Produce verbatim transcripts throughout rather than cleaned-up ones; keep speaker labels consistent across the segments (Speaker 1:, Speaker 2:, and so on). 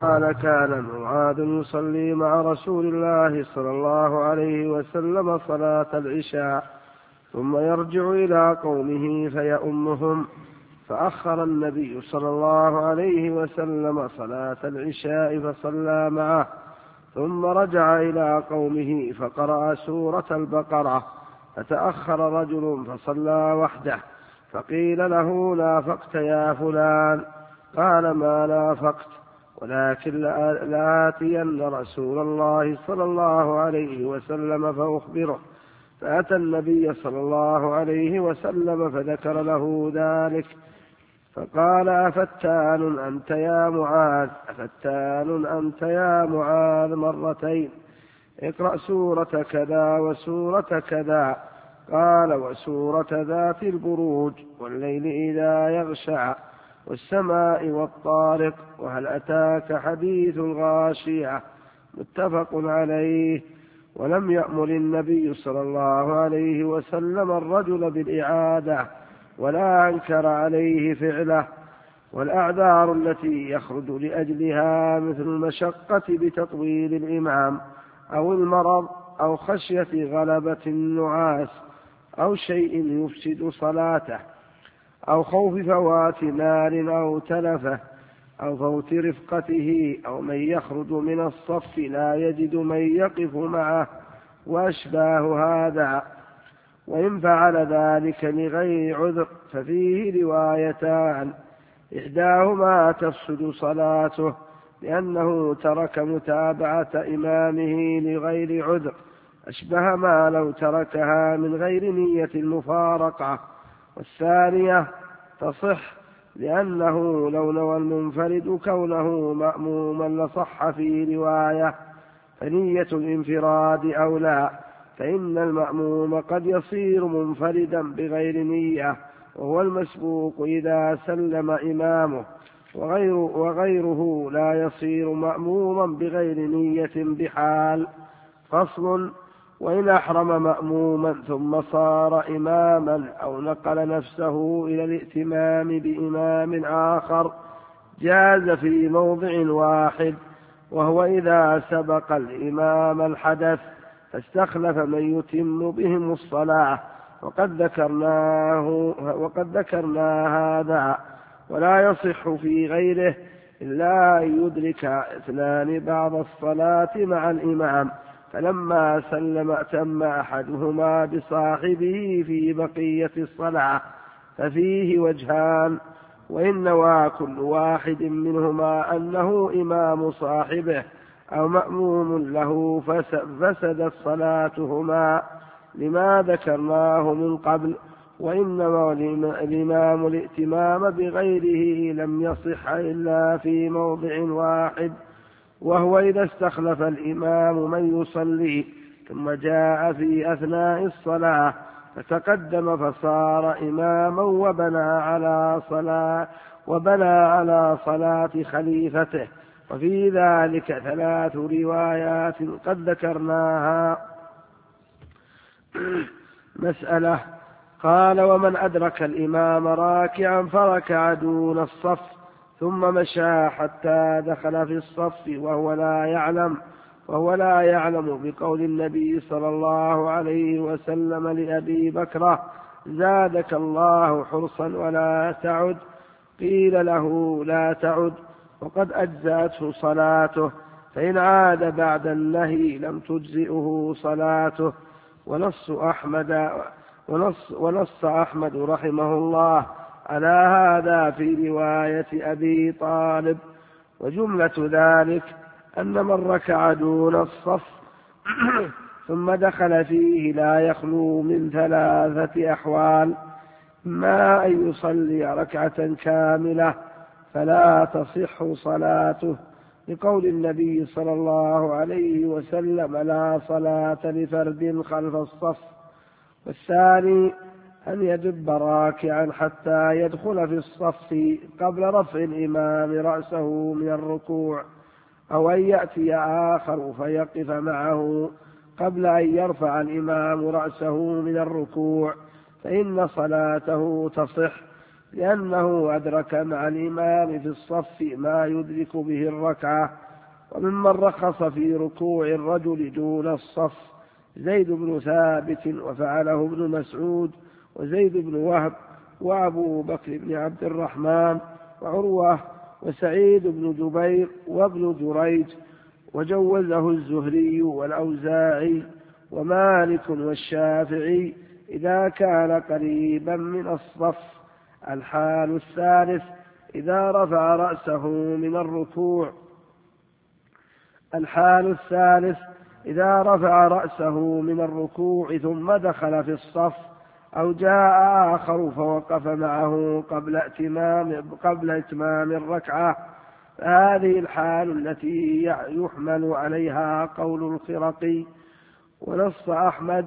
Speaker 1: قال كان معاذ يصلي مع رسول الله صلى الله عليه وسلم صلاة العشاء ثم يرجع إلى قومه فيؤمهم، فأخر النبي صلى الله عليه وسلم صلاة العشاء فصلى معه، ثم رجع إلى قومه فقرأ سورة البقرة، فتأخر رجل فصلى وحده، فقيل له: نافقت يا فلان؟ قال: ما نافقت، ولكن لآتين رسول الله صلى الله عليه وسلم فأخبره. فأتى النبي صلى الله عليه وسلم فذكر له ذلك، فقال: أفتان أنت يا معاذ أفتان أنت يا معاذ مرتين، اقرأ سورة كذا وسورة كذا. قال: وسورة ذات البروج، والليل إذا يغشى، والسماء والطارق، وهل أتاك حديث الغاشية. متفق عليه. ولم يأمر النبي صلى الله عليه وسلم الرجل بالإعادة، ولا أنكر عليه فعله. والأعذار التي يخرج لأجلها مثل المشقة بتطويل الإمام، أو المرض، أو خشية غلبة النعاس، أو شيء يفسد صلاته، أو خوف فوات مال أو تلفه، أو فوت رفقته، أو من يخرج من الصف لا يجد من يقف معه، وأشباه هذا. وإن فعل ذلك لغير عذر ففيه روايتان: إحداهما تفسد صلاته لأنه ترك متابعة إمامه لغير عذر، أشبه ما لو تركها من غير نية المفارقة. والثانية تصح لأنه لو نوى المنفرد كونه مأموما لصح في رواية، فنية الانفراد أولى، فإن المأموم قد يصير منفردا بغير نية، وهو المسبوق إذا سلم إمامه، وغير وغيره لا يصير مأموما بغير نية بحال. فصل: وإن أحرم مأموما ثم صار إماما أو نقل نفسه إلى الائتمام بإمام آخر جاز في موضع واحد، وهو إذا سبق الإمام الحدث فاستخلف من يتم بهم الصلاة، وقد ذكرناه وقد ذكرنا هذا. ولا يصح في غيره إلا أن يدرك اثنان بعض الصلاة مع الإمام، فلما سلم أتم أحدهما بصاحبه في بقية الصلاة، ففيه وجهان: وإن نوى كل واحد منهما أنه إمام صاحبه أو مأموم له فسدت صلاتهما لما ذكرناه من قبل. وإنما الإمام الائتمام بغيره لم يصح إلا في موضع واحد، وهو إذا استخلف الإمام من يصلي ثم جاء في أثناء الصلاة فتقدم فصار إماما وبنى على صلاة وبنى على صلاة خليفته. وفي ذلك ثلاث روايات قد ذكرناها. مسألة: قال: ومن أدرك الإمام راكعا فركع دون الصف ثم مشى حتى دخل في الصف وهو لا يعلم وهو لا يعلم بقول النبي صلى الله عليه وسلم لأبي بكر: زادك الله حرصا ولا تعد. قيل له: لا تعد، وقد أجزأته صلاته، فإن عاد بعد النهي لم تجزئه صلاته. ونص أحمد ونص, ونص أحمد رحمه الله على هذا في رواية أبي طالب. وجملة ذلك أن من ركع دون الصف ثم دخل فيه لا يخلو من ثلاثة أحوال: ما أن يصلي ركعة كاملة فلا تصح صلاته، لقول النبي صلى الله عليه وسلم: لا صلاة لفرد خلف الصف. والثاني أن يدب راكعا حتى يدخل في الصف قبل رفع الإمام رأسه من الركوع، أو أن يأتي آخر فيقف معه قبل أن يرفع الإمام رأسه من الركوع، فإن صلاته تصح، لأنه أدرك مع الإمام في الصف ما يدرك به الركعة. وممن رخص في ركوع الرجل دون الصف زيد بن ثابت وفعله ابن مسعود وزيد بن وهب وأبو بكر بن عبد الرحمن وعروة وسعيد بن جبير وابن جريج، وجوزه الزهري والأوزاعي ومالك والشافعي إذا كان قريبا من الصف. الحال الثالث إذا رفع رأسه من الركوع الحال الثالث إذا رفع رأسه من الركوع ثم دخل في الصف أو جاء آخر فوقف معه قبل اتمام, قبل اتمام الركعة، فهذه الحال التي يحمل عليها قول الخرقي. ونص أحمد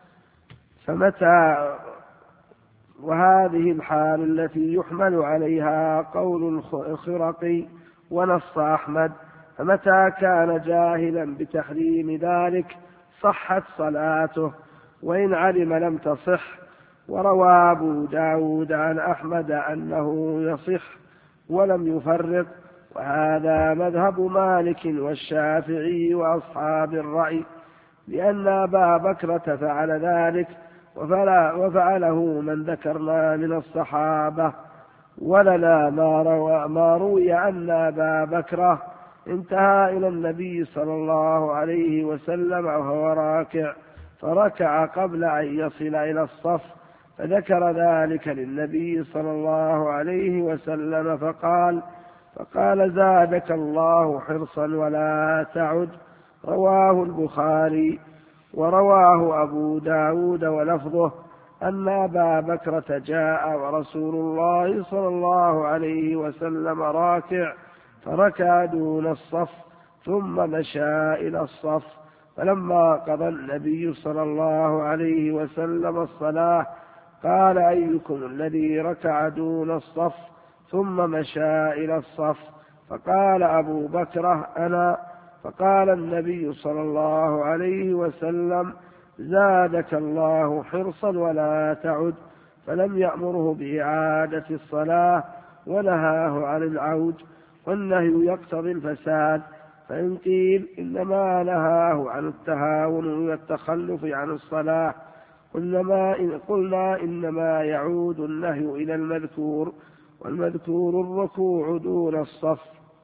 Speaker 1: فمتى وهذه الحال التي يحمل عليها قول الخرقي ونص أحمد فمتى كان جاهلا بتحريم ذلك صحت صلاته، وإن علم لم تصح. وروى أبو داود عن أحمد أنه يصح ولم يفرق، وهذا مذهب مالك والشافعي وأصحاب الرأي، لأن أبا بكرة فعل ذلك وفعله من ذكرنا من الصحابة. ولنا ما روى, ما روي أن أبا بكرة انتهى إلى النبي صلى الله عليه وسلم وهو راكع فركع قبل أن يصل إلى الصف، فذكر ذلك للنبي صلى الله عليه وسلم فقال فقال زادك الله حرصا ولا تعد. رواه البخاري. ورواه أبو داود ولفظه أن أبا بكرة جاء ورسول الله صلى الله عليه وسلم راكع فركع دون الصف ثم مشى إلى الصف، فلما قضى النبي صلى الله عليه وسلم الصلاة قال أيكم الذي ركع دون الصف ثم مشى إلى الصف؟ فقال أبو بكرة أنا. فقال النبي صلى الله عليه وسلم زادك الله حرصا ولا تعد، فلم يأمره بإعادة الصلاة ونهاه عن العود، والنهي يقتضي الفساد. فإن قيل إنما نهاه عن التهاون والتخلف عن الصلاة قلنا إنما يعود النهي إلى المذكور، والمذكور الركوع دون الصف،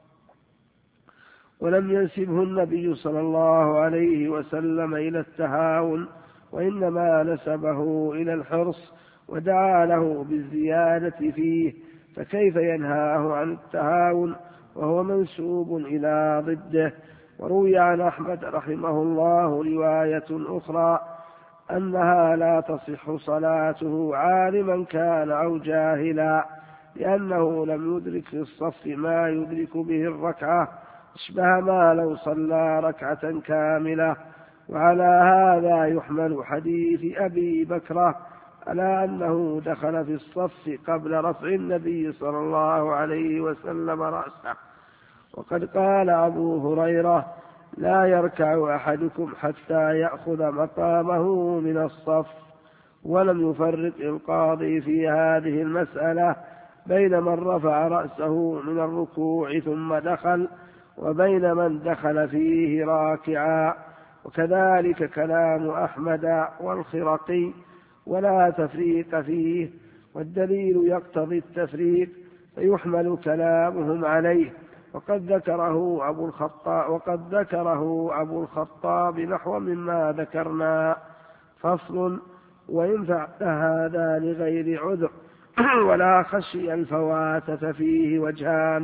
Speaker 1: ولم ينسبه النبي صلى الله عليه وسلم إلى التهاون، وإنما نسبه إلى الحرص ودعا له بالزيادة فيه، فكيف ينهاه عن التهاون وهو منسوب إلى ضده؟ وروي عن أحمد رحمه الله رواية أخرى أنها لا تصح صلاته عالما كان أو جاهلا، لأنه لم يدرك في الصف ما يدرك به الركعة، اشبه ما لو صلى ركعة كاملة. وعلى هذا يحمل حديث أبي بكرة على أنه دخل في الصف قبل رفع النبي صلى الله عليه وسلم رأسه. وقد قال أبو هريرة لا يركع أحدكم حتى يأخذ مقامه من الصف. ولم يفرق القاضي في هذه المسألة بين من رفع رأسه من الركوع ثم دخل وبين من دخل فيه راكعا، وكذلك كلام أحمد والخرقي، ولا تفريق فيه، والدليل يقتضي التفريق فيحمل كلامهم عليه. وقد ذكره أبو الخطاب وقد ذكره أبو الخطاب نحو مما ذكرنا. فصل: وإن فعل هذا لغير عذر ولا خشي الفوات ففيه وجهان: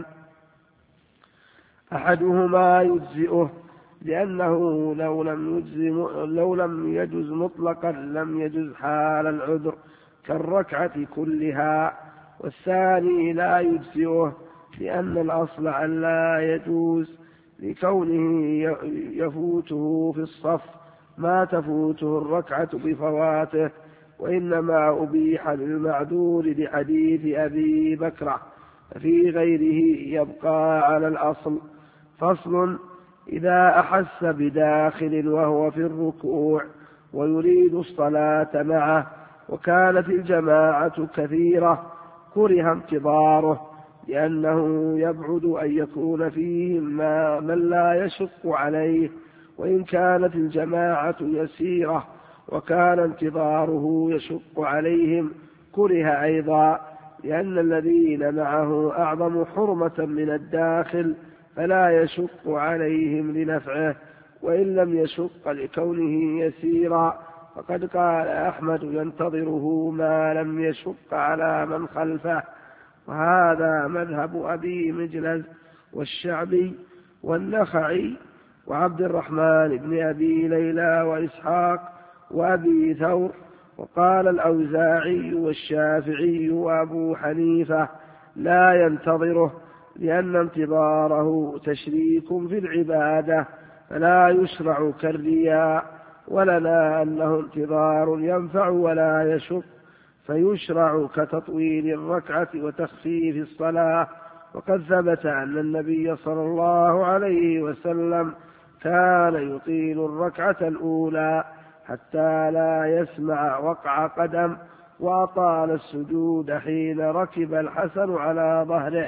Speaker 1: أحدهما يجزئه لأنه لو لم يجز لو لم يجز مطلقا لم يجز حال العذر كالركعة كلها، والثاني لا يجزئه لأن الأصل أن لا يجوز لكونه يفوته في الصف ما تفوته الركعة بفواته، وإنما أبيح للمعذور لحديث أبي بكرة، ففي غيره يبقى على الأصل. فصل: إذا أحس بداخل وهو في الركوع ويريد الصلاة معه وكانت الجماعة كثيرة كره انتظاره لأنه يبعد أن يكون فيهم ما من لا يشق عليه، وإن كانت الجماعة يسيرة وكان انتظاره يشق عليهم كره أيضا، لأن الذين معه أعظم حرمة من الداخل فلا يشق عليهم لنفعه، وإن لم يشق لكونه يسيرا. فقد قال أحمد ينتظره ما لم يشق على من خلفه، وهذا مذهب أبي مجلس والشعبي والنخعي وعبد الرحمن بن أبي ليلى وإسحاق وأبي ثور. وقال الأوزاعي والشافعي وأبو حنيفة لا ينتظره، لأن انتظاره تشريك في العبادة فلا يشرع كالرياء، ولنا أنه انتظار ينفع ولا يشق فيشرع كتطويل الركعة وتخفيف الصلاة. وقد ثبت أن النبي صلى الله عليه وسلم كان يطيل الركعة الأولى حتى لا يسمع وقع قدم، وأطال السجود حين ركب الحسن على ظهره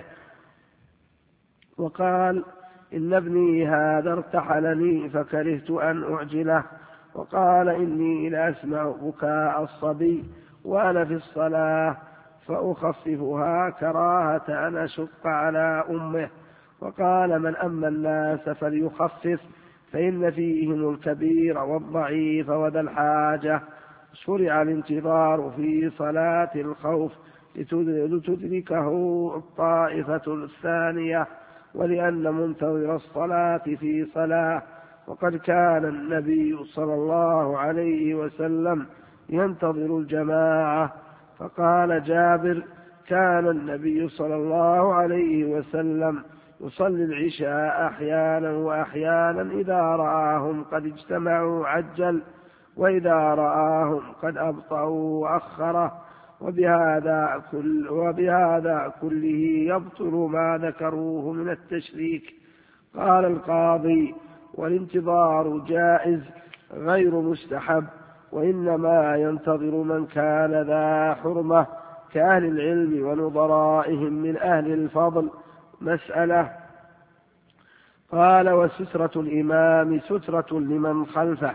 Speaker 1: وقال إن ابني هذا ارتحلني فكرهت أن أعجله، وقال إني لأسمع بكاء الصبي وأنا في الصلاة فأخففها كراهة أن أشق على أمه، وقال من أما الناس فليخفف فإن فيهم الكبير والضعيف وذا الحاجة. شرع الانتظار في صلاة الخوف لتدركه الطائفة الثانية، ولأن منتظر الصلاة في صلاة. وقد كان النبي صلى الله عليه وسلم ينتظر الجماعة، فقال جابر كان النبي صلى الله عليه وسلم يصلي العشاء أحيانا وأحيانا، إذا رآهم قد اجتمعوا عجل، وإذا رآهم قد أبطأوا وأخره، وبهذا, كل وبهذا كله يبطل ما ذكروه من التشريك. قال القاضي والانتظار جائز غير مستحب، وإنما ينتظر من كان ذا حرمة كأهل العلم ونظرائهم من أهل الفضل. مسألة. قال وسترة الإمام سترة لمن خلفه،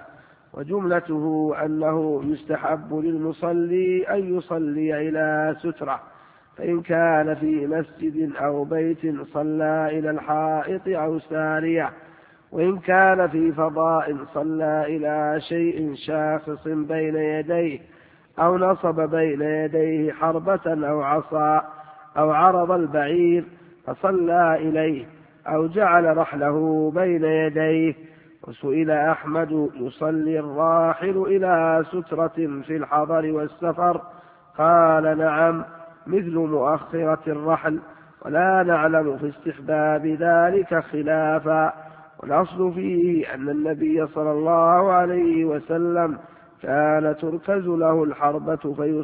Speaker 1: وجملته أنه يستحب للمصلي أن يصلي إلى سترة، فإن كان في مسجد أو بيت صلى إلى الحائط أو سارية، وإن كان في فضاء صلى إلى شيء شاخص بين يديه، أو نصب بين يديه حربة أو عصا، أو عرض البعير فصلى إليه، أو جعل رحله بين يديه. وسئل أحمد يصلي الراحل إلى سترة في الحضر والسفر؟ قال نعم، مثل مؤخرة الرحل، ولا نعلم في استحباب ذلك خلافا. والأصل فيه أن النبي صلى الله عليه وسلم كان تركز له الحربة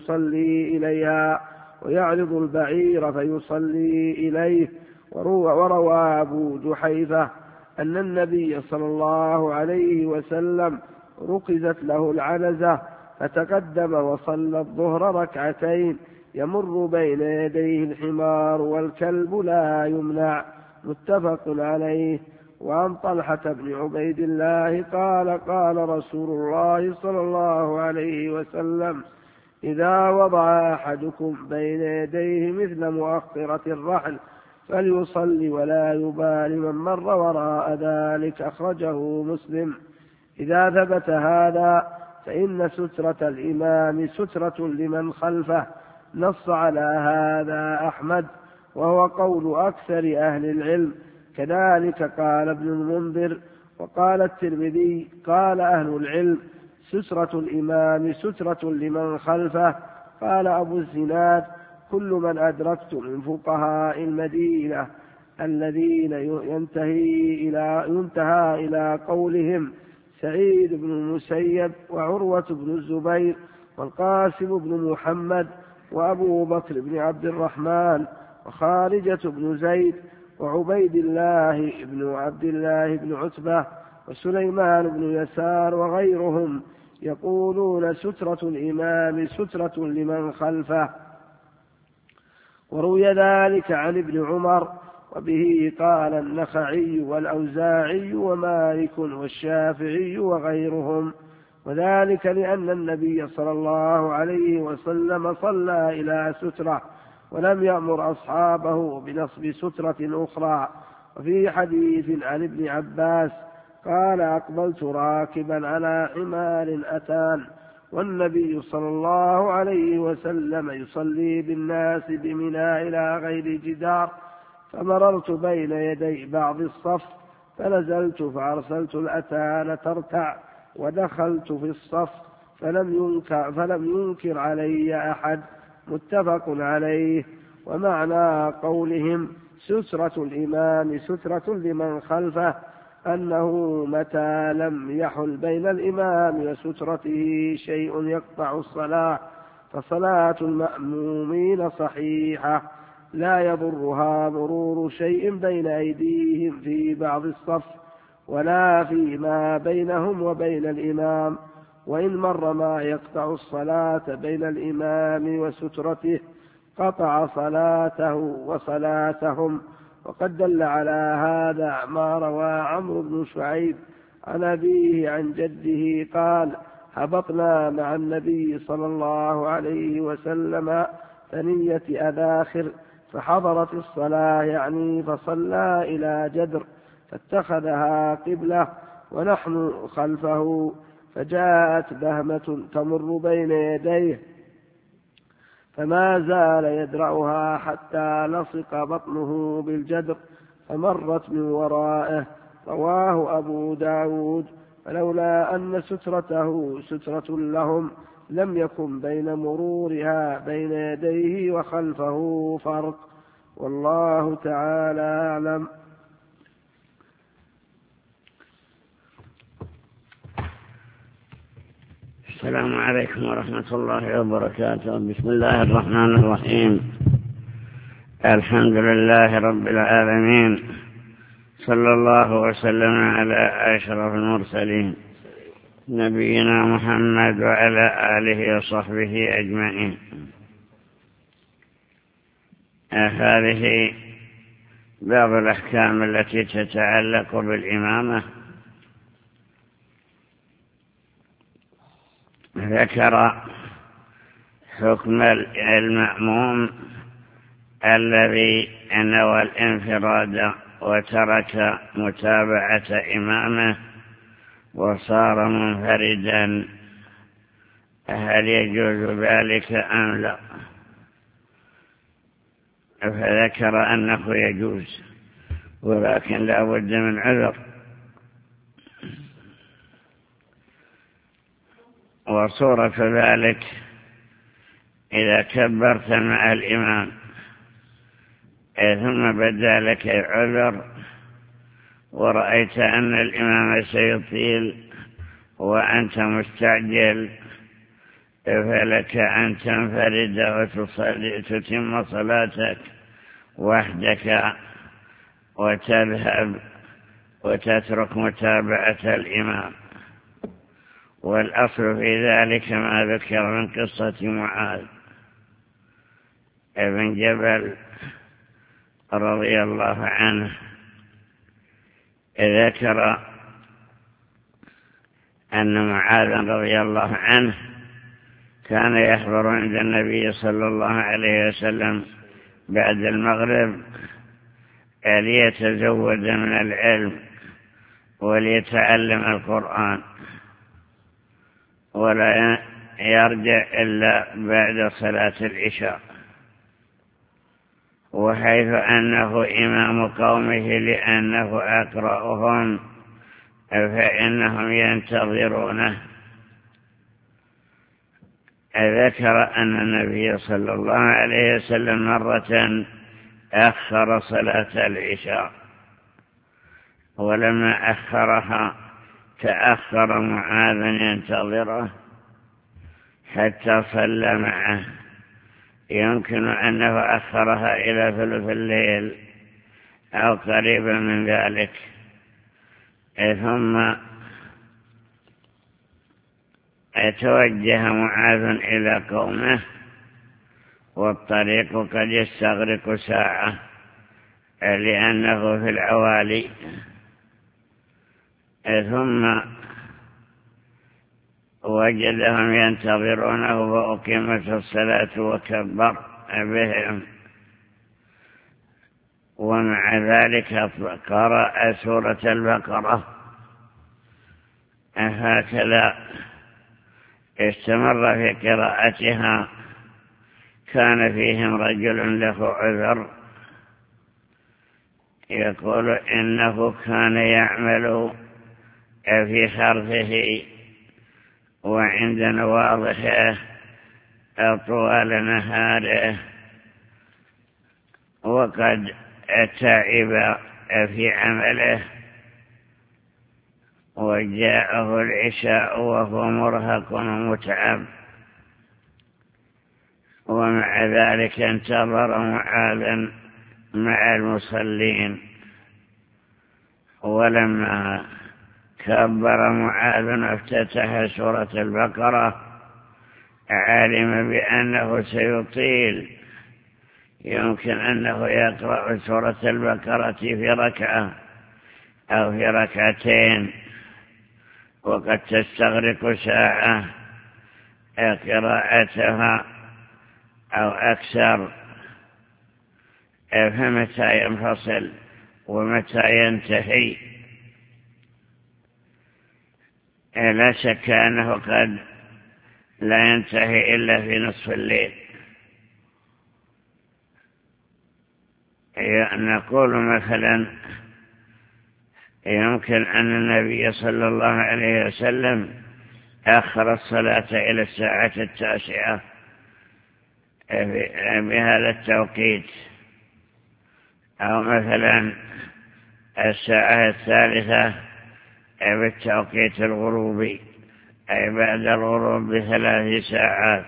Speaker 1: فيصلي إليها، ويعرض البعير فيصلي إليه. وروى أبو جحيفة أن النبي صلى الله عليه وسلم ركزت له العنزة فتقدم وصلى الظهر ركعتين، يمر بين يديه الحمار والكلب لا يمنع. متفق عليه. وعن طلحة بن عبيد الله قال قال رسول الله صلى الله عليه وسلم إذا وضع أحدكم بين يديه مثل مؤخرة الرحل فليصلي ولا يبال من مر وراء ذلك. أخرجه مسلم. إذا ثبت هذا فإن سترة الإمام سترة لمن خلفه، نص على هذا أحمد وهو قول أكثر أهل العلم، كذلك قال ابن المنذر. وقال الترمذي قال أهل العلم سترة الإمام سترة لمن خلفه. قال أبو الزناد كل من أدركت من فقهاء المدينة الذين ينتهي إلى, ينتهى إلى قولهم سعيد بن المسيب وعروة بن الزبير والقاسم بن محمد وأبو بكر بن عبد الرحمن وخارجة بن زيد وعبيد الله بن عبد الله بن عتبة وسليمان بن يسار وغيرهم يقولون سترة الإمام سترة لمن خلفه. وروي ذلك عن ابن عمر، وبه قال النخعي والأوزاعي ومالك والشافعي وغيرهم، وذلك لأن النبي صلى الله عليه وسلم صلى إلى سترة ولم يأمر أصحابه بنصب سترة أخرى. وفي حديث عن ابن عباس قال أقبلت راكبا على حمار أتان والنبي صلى الله عليه وسلم يصلي بالناس بمنى إلى غير جدار، فمررت بين يدي بعض الصف فنزلت فأرسلت الأتان ترتع ودخلت في الصف فلم ينكر, فلم ينكر علي أحد. متفق عليه. ومعنى قولهم سترة الإمام سترة لمن خلفه أنه متى لم يحل بين الإمام وسترته شيء يقطع الصلاة فصلاة المأمومين صحيحة لا يضرها مرور شيء بين أيديهم في بعض الصف ولا فيما بينهم وبين الإمام، وإن مر ما يقطع الصلاة بين الإمام وسترته قطع صلاته وصلاتهم. وقد دل على هذا ما روى عمرو بن شعيب عن أبيه عن جده قال هبطنا مع النبي صلى الله عليه وسلم ثنية أذاخر فحضرت الصلاة يعني فصلى إلى جدر فاتخذها قبلة ونحن خلفه، فجاءت بهمة تمر بين يديه فما زال يدرعها حتى لصق بطنه بالجدر فمرت من ورائه. رواه أبو داود. فلولا أن سترته سترة لهم لم يكن بين مرورها بين يديه وخلفه فرق، والله تعالى أعلم.
Speaker 2: السلام عليكم ورحمة الله وبركاته. بسم الله الرحمن الرحيم. الحمد لله رب العالمين، صلى الله وسلم على أشرف المرسلين نبينا محمد وعلى آله وصحبه أجمعين. هذه بعض الأحكام التي تتعلق بالإمامة. ذكر حكم المأموم الذي نوى الانفراد وترك متابعة إمامه وصار منفردا، هل يجوز ذلك أم لا؟ فذكر أنه يجوز، ولكن لا بد من عذر. وصورة ذلك إذا كبرت مع الإمام ثم بدا لك عذر ورأيت أن الإمام سيطيل وأنت مستعجل، فلك أن تنفرد وتصلي تتم صلاتك وحدك وتذهب وتترك متابعة الإمام. والأصل في ذلك ما ذكر من قصة معاذ ابن جبل رضي الله عنه. ذكر أن معاذ رضي الله عنه كان يحضر عند النبي صلى الله عليه وسلم بعد المغرب ليتزود من العلم وليتعلم القرآن، ولا يرجع إلا بعد صلاة العشاء، وحيث أنه إمام قومه لأنه أقرأهم فإنهم ينتظرونه. ذكر أن النبي صلى الله عليه وسلم مرة أخر صلاة العشاء، ولما أخرها تأخر معاذ ينتظره حتى صلى معه. يمكن أنه أخرها إلى ثلث الليل أو قريبا من ذلك، ثم توجه معاذ إلى قومه والطريق قد يستغرق ساعة لأنه في العوالي. ثم وجدهم ينتظرونه وأقيمت الصلاة وكبر بهم، ومع ذلك قرأ سورة البقرة. هكذا استمر في قراءتها. كان فيهم رجل له عذر، يقول إنه كان يعمل في حرثه وعند نواضحه طوال نهاره، وقد تعب في عمله، وجاءه العشاء وهو مرهق ومتعب، ومع ذلك انتظر معاذا مع المصلين. ولما كبر معاذ افتتح سورة البقرة علم بأنه سيطيل، يمكن أنه يقرأ سورة البقرة في ركعة أو في ركعتين، وقد تستغرق ساعة قراءتها أو أكثر. فمتى ينفصل ومتى ينتهي؟ لا شك أنه قد لا ينتهي إلا في نصف الليل. نقول مثلا يمكن أن النبي صلى الله عليه وسلم أخر الصلاة إلى الساعة التاسعة بهذا التوقيت، أو مثلا الساعة الثالثة بالتوقيت الغروبي، أي بعد الغروب بثلاث ساعات.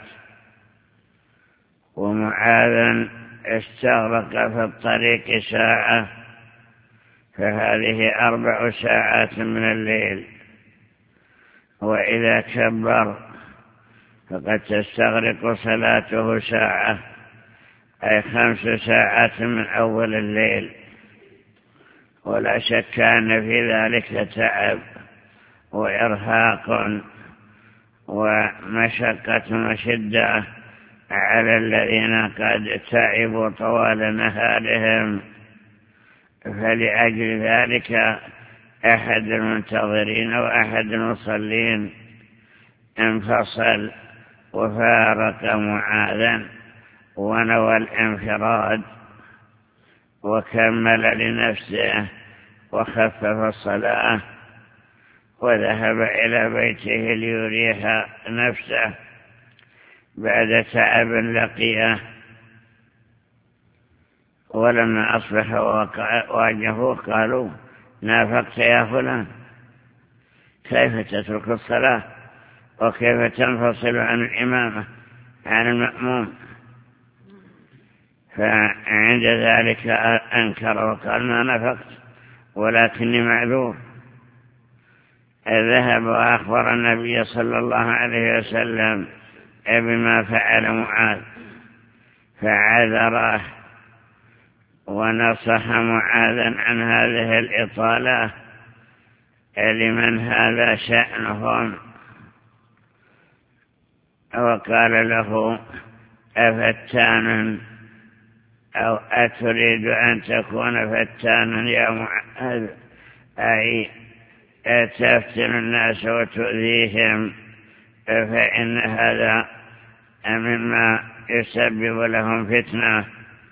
Speaker 2: ومعاذ استغرق في الطريق ساعة، فهذه أربع ساعات من الليل. وإذا كبر فقد تستغرق صلاته ساعة، أي خمس ساعات من أول الليل. ولا شك أن في ذلك تعب وإرهاق ومشقة وشدة على الذين قد تعبوا طوال نهارهم. فلأجل ذلك أحد المنتظرين وأحد المصلين انفصل وفارق معاذا ونوى الانفراد، وكمل لنفسه وخفف الصلاة، وذهب إلى بيته ليريح نفسه بعد تعب لقيه. ولما أصبح واجهوه قالوا: نافقت يا فلان، كيف تترك الصلاة وكيف تنفصل عن الإمامة عن المأموم؟ فعند ذلك أنكر وقال: ما نفقت ولكني معذور. ذهب وأخبر النبي صلى الله عليه وسلم بما فعل معاذ، فعذره ونصح معاذا عن هذه الإطالة لمن هذا شأنهم، وقال له: أفتان أو أتريد أن تكون فتانا يا معاذ؟ أي تفتن الناس وتؤذيهم، فإن هذا مما يسبب لهم فتنة.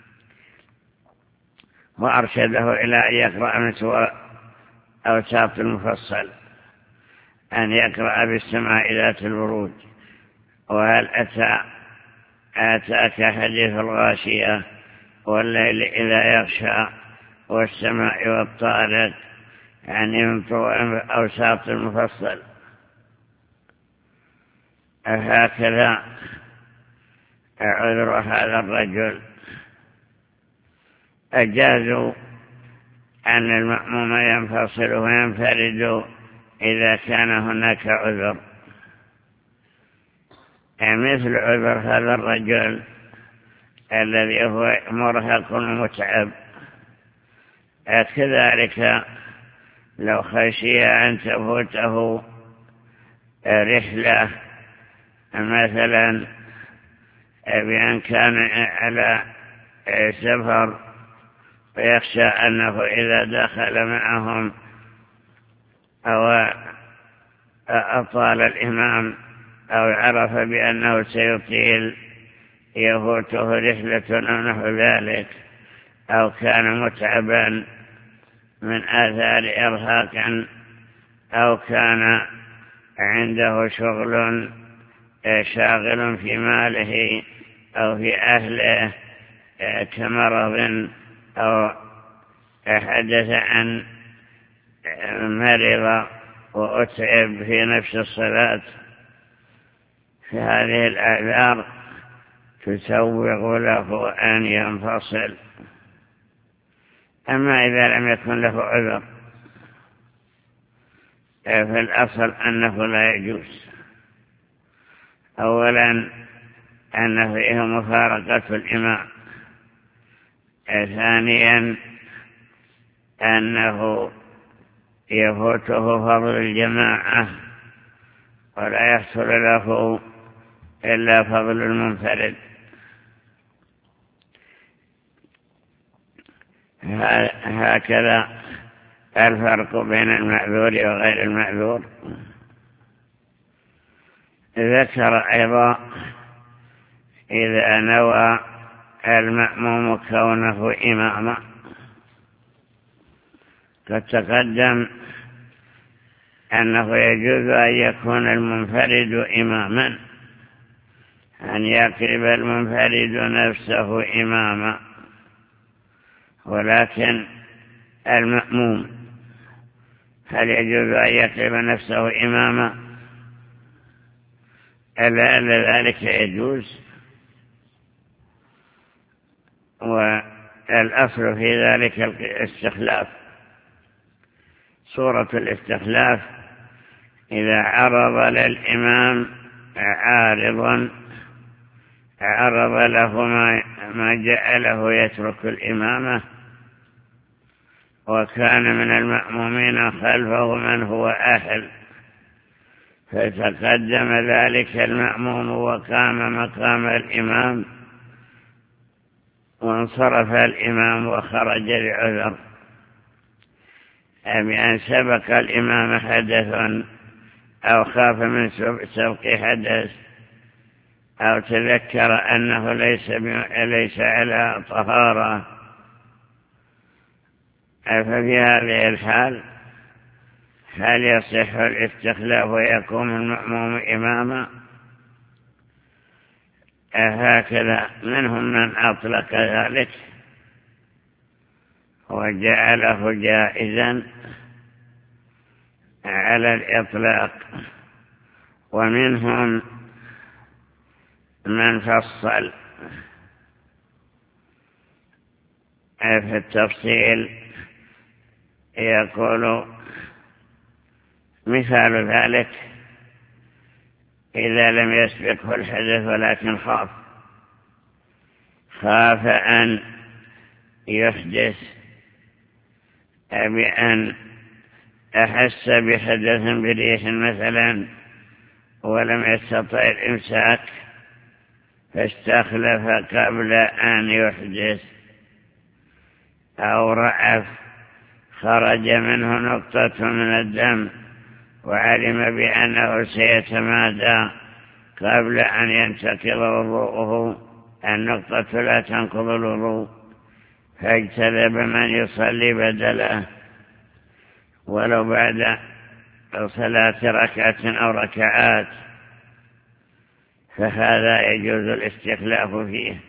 Speaker 2: وأرشده إلى أن يقرأ مثل أوساط المفصل، أن يقرأ بالسماء ذات البروج، وهل أتى آتاك حديث الغاشية، والليل إذا يغشى، والسماء والطارق، يعني من أوساط المفصل. هكذا عذر هذا الرجل. أجازوا أن المأموم ينفصل وينفرد إذا كان هناك عذر، مثل عذر هذا الرجل الذي هو مرهق ومتعب. كذلك لو خشي أن تفوته رحلة مثلا بأن كان على سفر ويخشى أنه إذا دخل معهم أو أطال الإمام أو عرف بأنه سيطيل يفوته رحلة أو نحو ذلك، أو كان متعبا من آثار إرهاق، أو كان عنده شغل شاغل في ماله أو في أهله كمرض، أو حدث عن مرض وأتعب في نفس الصلاة، فهذه الأعذار تسوغ له أن ينفصل. أما إذا لم يكن له عذر فالأصل أنه لا يجوز. أولا أنه فيه مفارقة الإمام، ثانيا أنه يفوته فضل الجماعة ولا يحصل له إلا فضل المنفرد. هكذا الفرق بين المعذور وغير المعذور. ذكر أيضا إذا نوى المأموم كونه إماما، قد تقدم أنه يجوز أن يكون المنفرد إماما، أن يقرب المنفرد نفسه إماما، ولكن المأموم هل يجوز أن يقرب نفسه إماما؟ ألا ذلك يجوز، والأصل في ذلك الاستخلاف. صورة الاستخلاف إذا عرض للإمام عارضا عرض له ما جعله يترك الإمامة، وكان من المأمومين خلفه من هو أهل، فتقدم ذلك المأموم وقام مقام الإمام، وانصرف الإمام وخرج لعذر، بأن سبق الإمام حدث أو خاف من سبق حدث أو تذكر أنه ليس, ليس على طهارة، ففي هذه الحال هل يصح الاستخلاف ويقوم المأموم إماما؟ هكذا منهم من أطلق ذلك وجعله جائزا على الإطلاق، ومنهم من فصل في التفصيل يقول مثال ذلك إذا لم يسبقه الحدث ولكن خاف خاف أن يحدث بأن أحس بحدث بريح مثلا ولم يستطع الإمساك فاستخلف قبل أن يحدث، أو رعف خرج منه نقطة من الدم وعلم بأنه سيتمادى قبل أن ينتقض وضوءه، النقطة لا تنقض الوضوء، فاجتذب من يصلي بدله ولو بعد صلاة ركعة أو ركعات، فهذا يجوز الاستخلاف فيه.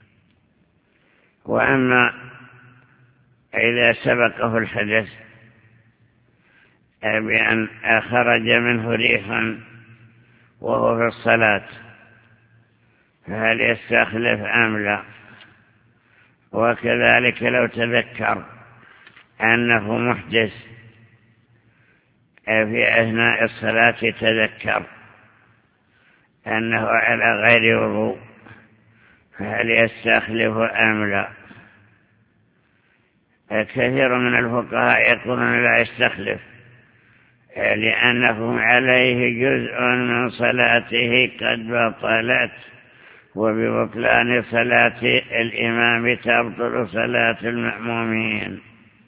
Speaker 2: وأما إذا سبقه الحدث بأن خرج منه ريح وهو في الصلاة، فهل يستخلف أم لا؟ وكذلك لو تذكر أنه محدث في أثناء الصلاة، تذكر أنه على غير وضوء فهل يستخلف أم لا؟ كثير من الفقهاء يقولون لا يستخلف، لأنه عليه جزء من صلاته قد بطلت، وببطلان صلاة الإمام تبطل صلاة المأمومين.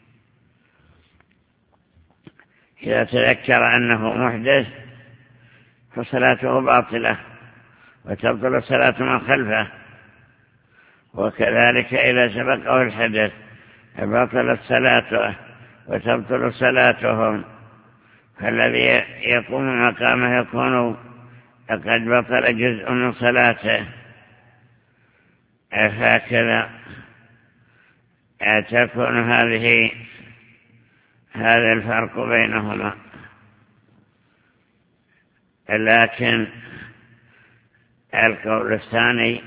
Speaker 2: إذا تذكر أنه محدث فصلاته باطلة وتبطل صلاة من خلفه، وكذلك إذا سبقه الحدث بطلت صلاته وتبطل صلاتهم، فالذي يقوم مقامه يكون قد بطل جزء من صلاته. هكذا تكون هذه هذا الفرق بينهما. لكن القول الثاني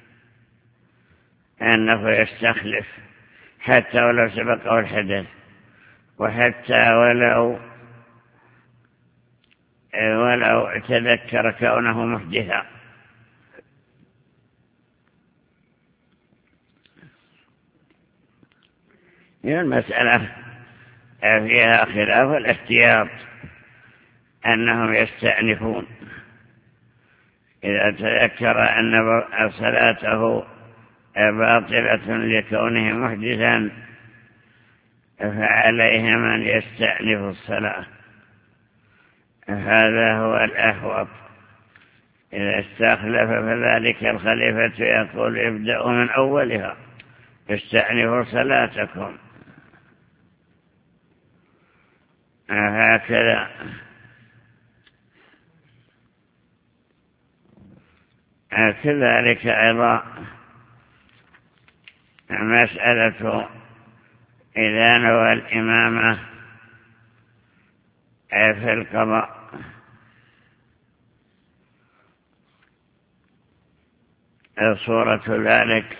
Speaker 2: أنه يستخلف حتى ولو سبقه الحدث، وحتى ولو ولو تذكر كونه محدثا. المسألة فيها خلاف الاحتياط أنهم يستأنفون إذا تذكر أن صلاته باطلة لكونه محدثا، فعليه من يستأنف الصلاة. هذا هو الأحوط. إذا استخلف فذلك الخليفة يقول ابدأوا من أولها، استأنفوا صلاتكم. هكذا كذلك أيضا مسألة إذا نوى الإمامة في القضاء. صورة ذلك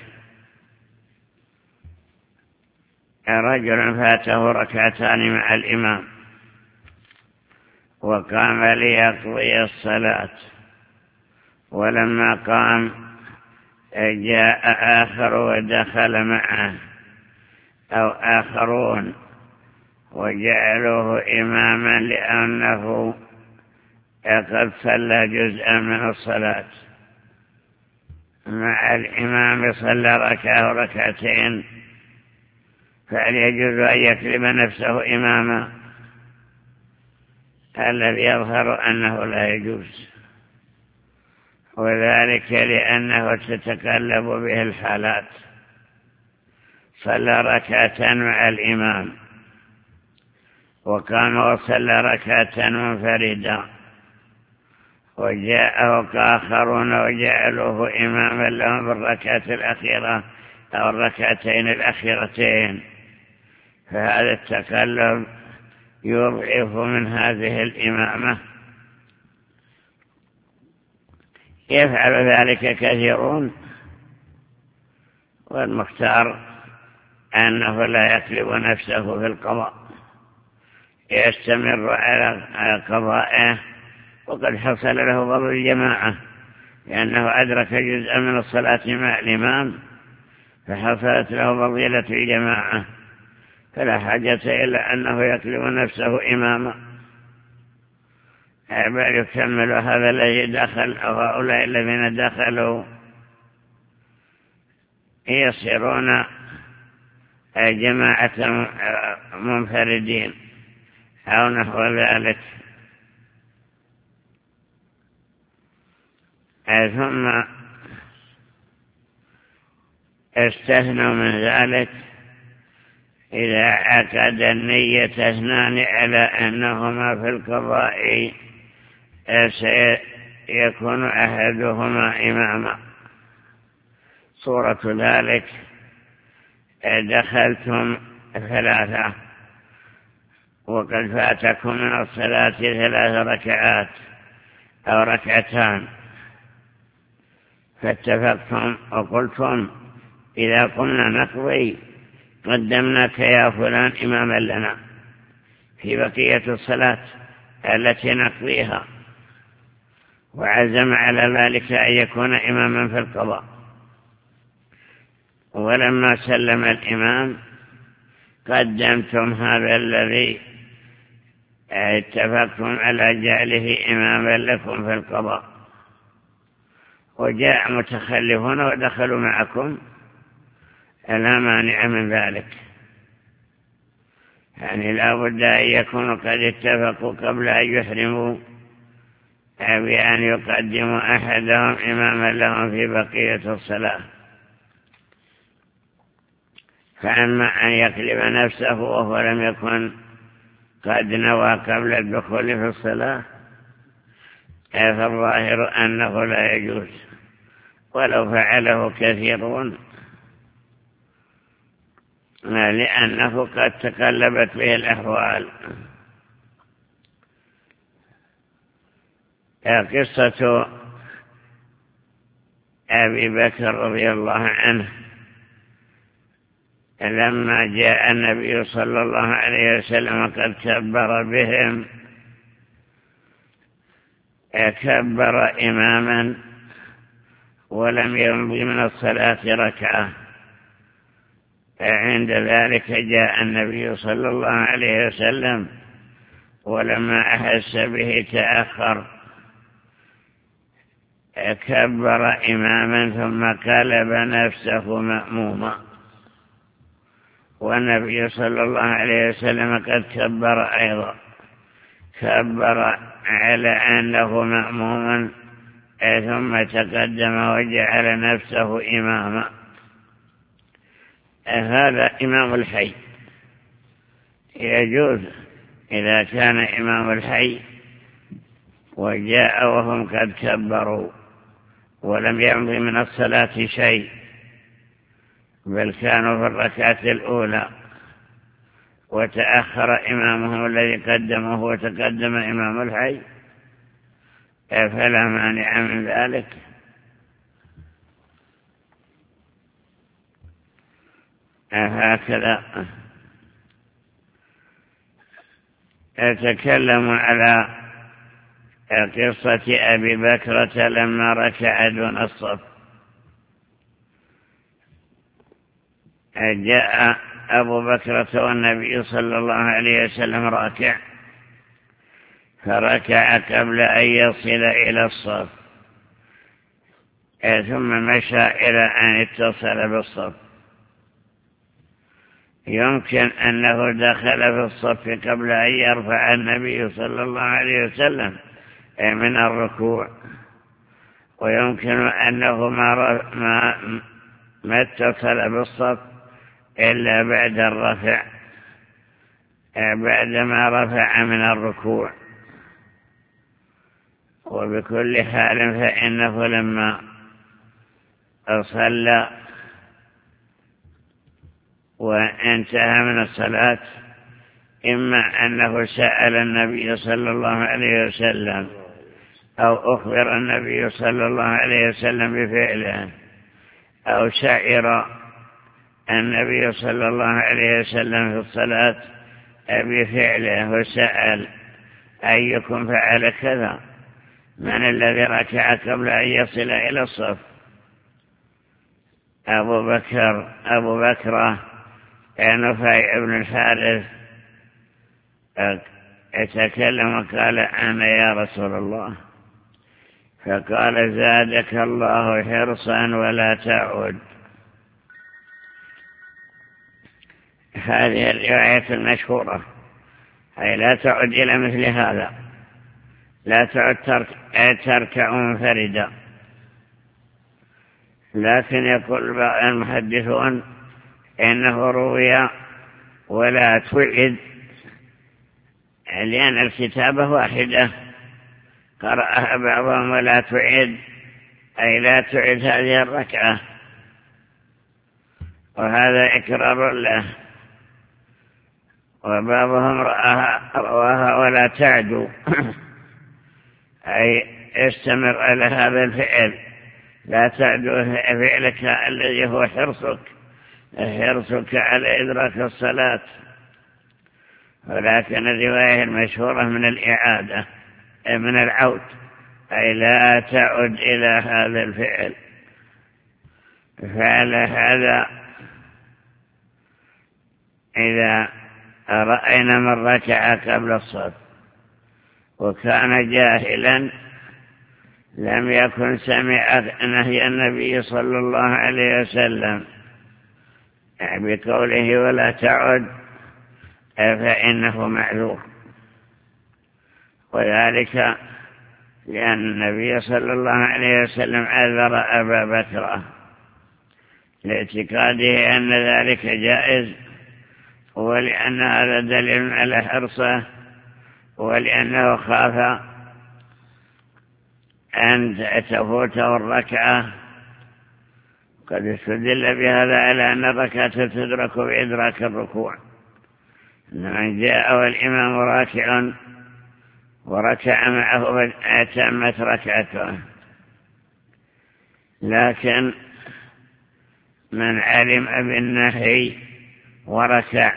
Speaker 2: رجل فاته ركعتان مع الإمام وقام ليقضي الصلاة، ولما قام جاء آخر ودخل معه أو آخرون وجعلوه إماما لأنه قد صلى جزءا من الصلاة مع الإمام، صلى ركعة وركعتين، فهل يجوز أن يكلم نفسه إماما؟ الذي يظهر أنه لا يجوز، وذلك لأنه تتقلب به الحالات. صلى ركعة مع الإمام وقام وصلى ركعة منفردا، وجاءه آخرون وجعلوه إماما لهم بالركعة الأخيرة أو الركعتين الأخيرتين، فهذا التقلب يضعف من هذه الإمامة. يفعل ذلك كثيرون، والمختار أنه لا يكلب نفسه في القضاء، يستمر على قضائه، وقد حصل له فضل الجماعة لأنه أدرك جزءا من الصلاة مع الإمام، فحصلت له فضيلة الجماعة، فلا حاجة إلا أنه يكلب نفسه إماما، بل يكمل هذا الذي دخل أو هؤلاء الذين دخلوا يصيرون جماعة منفردين أو نحو ذلك. ثم استثنوا من ذلك إذا عقد النية اثنان على أنهما في القضاء سيكون أحدهما إماما. صورة ذلك دخلتم ثلاثة وقد فاتكم من الصلاة ثلاث ركعات أو ركعتان، فاتفقتم وقلتم إذا قمنا نقضي قدمناك يا فلان إماما لنا في بقية الصلاة التي نقضيها، وعزم على ذلك أن يكون إماما في القضاء. ولما سلم الإمام قدمتم هذا الذي اتفقتم على جعله إماما لكم في القضاء، وجاء متخلفون ودخلوا معكم، لا مانع من ذلك. يعني لا بد أن يكونوا قد اتفقوا قبل أن يحرموا بأن يقدموا أحدهم إماما لهم في بقية الصلاة. فأما أن يقلب نفسه وهو لم يكن قد نوى قبل الدخول في الصلاة فالظاهر أنه لا يجوز، ولو فعله كثيرون، لأنه قد تقلبت به الأحوال. قصة أبي بكر رضي الله عنه لما جاء النبي صلى الله عليه وسلم قد كبر بهم، كبر إماما ولم يمضي من الصلاة ركعة. عند ذلك جاء النبي صلى الله عليه وسلم ولما أحس به تأخر، كبر إماما ثم قلب نفسه مأموما، والنبي صلى الله عليه وسلم قد كبر أيضا، كبر على أنه مأموما ثم تقدم وجعل نفسه إماما. هذا إمام الحي، يجوز إذا كان إمام الحي وجاء وهم قد كبروا ولم يمضي من الصلاة شيء، بل كانوا في الركعة الأولى وتأخر إمامهم الذي قدمه وتقدم إمام الحي، فلا مانع من ذلك. هكذا أتكلم على قصة أبي بكرة لما ركع دون الصف. جاء أبو بكرة والنبي صلى الله عليه وسلم راكع، فركع قبل أن يصل إلى الصف، ثم مشى إلى أن اتصل بالصف. يمكن أنه دخل في الصف قبل أن يرفع النبي صلى الله عليه وسلم من الركوع، ويمكن أنه ما, ما, ما اتصل بالصف إلا بعد الرفع، بعدما رفع من الركوع. وبكل حال فإنه لما صلى وانتهى من الصلاة، إما أنه سأل النبي صلى الله عليه وسلم أو أخبر النبي صلى الله عليه وسلم بفعله، أو شعر النبي صلى الله عليه وسلم في الصلاة بفعله وسأل أيكم فعل كذا، من الذي ركع قبل أن يصل إلى الصف؟ أبو بكر أبو بكرة نفيع بن الحارث يتكلم وقال أنا يا رسول الله، فقال زادك الله حرصا ولا تعود. هذه الرواية المشهورة، أي لا تعد إلى مثل هذا، لا تعد تركع منفردا. لكن يقول بعض المحدثون إنه روي ولا تعد، لأن الكتابة واحدة، قرأها بعضهم ولا تعد، أي لا تعد هذه الركعة، وهذا إكرار له. وبعضهم رواها ولا تعدوا، أي استمر على هذا الفعل، لا تعدوا فعلك الذي هو حرصك حرصك على إدراك الصلاة. ولكن الرواية المشهورة من الإعادة من العود، أي لا تعد إلى هذا الفعل. فعلى هذا إذا رأينا من ركع قبل الصف وكان جاهلا لم يكن سمع نهي النبي صلى الله عليه وسلم بقوله ولا تعد فإنه معذور، وذلك لأن النبي صلى الله عليه وسلم عذر أبا بكر لاعتقاده أن ذلك جائز، ولأن هذا دليل على حرصه، ولأنه خاف أن تفوته الركعة. قد استدل بهذا على أن الركعة تدرك بإدراك الركوع، من جاء والإمام راكع وركع معه أتمت ركعته. لكن من علم بالنهي وركع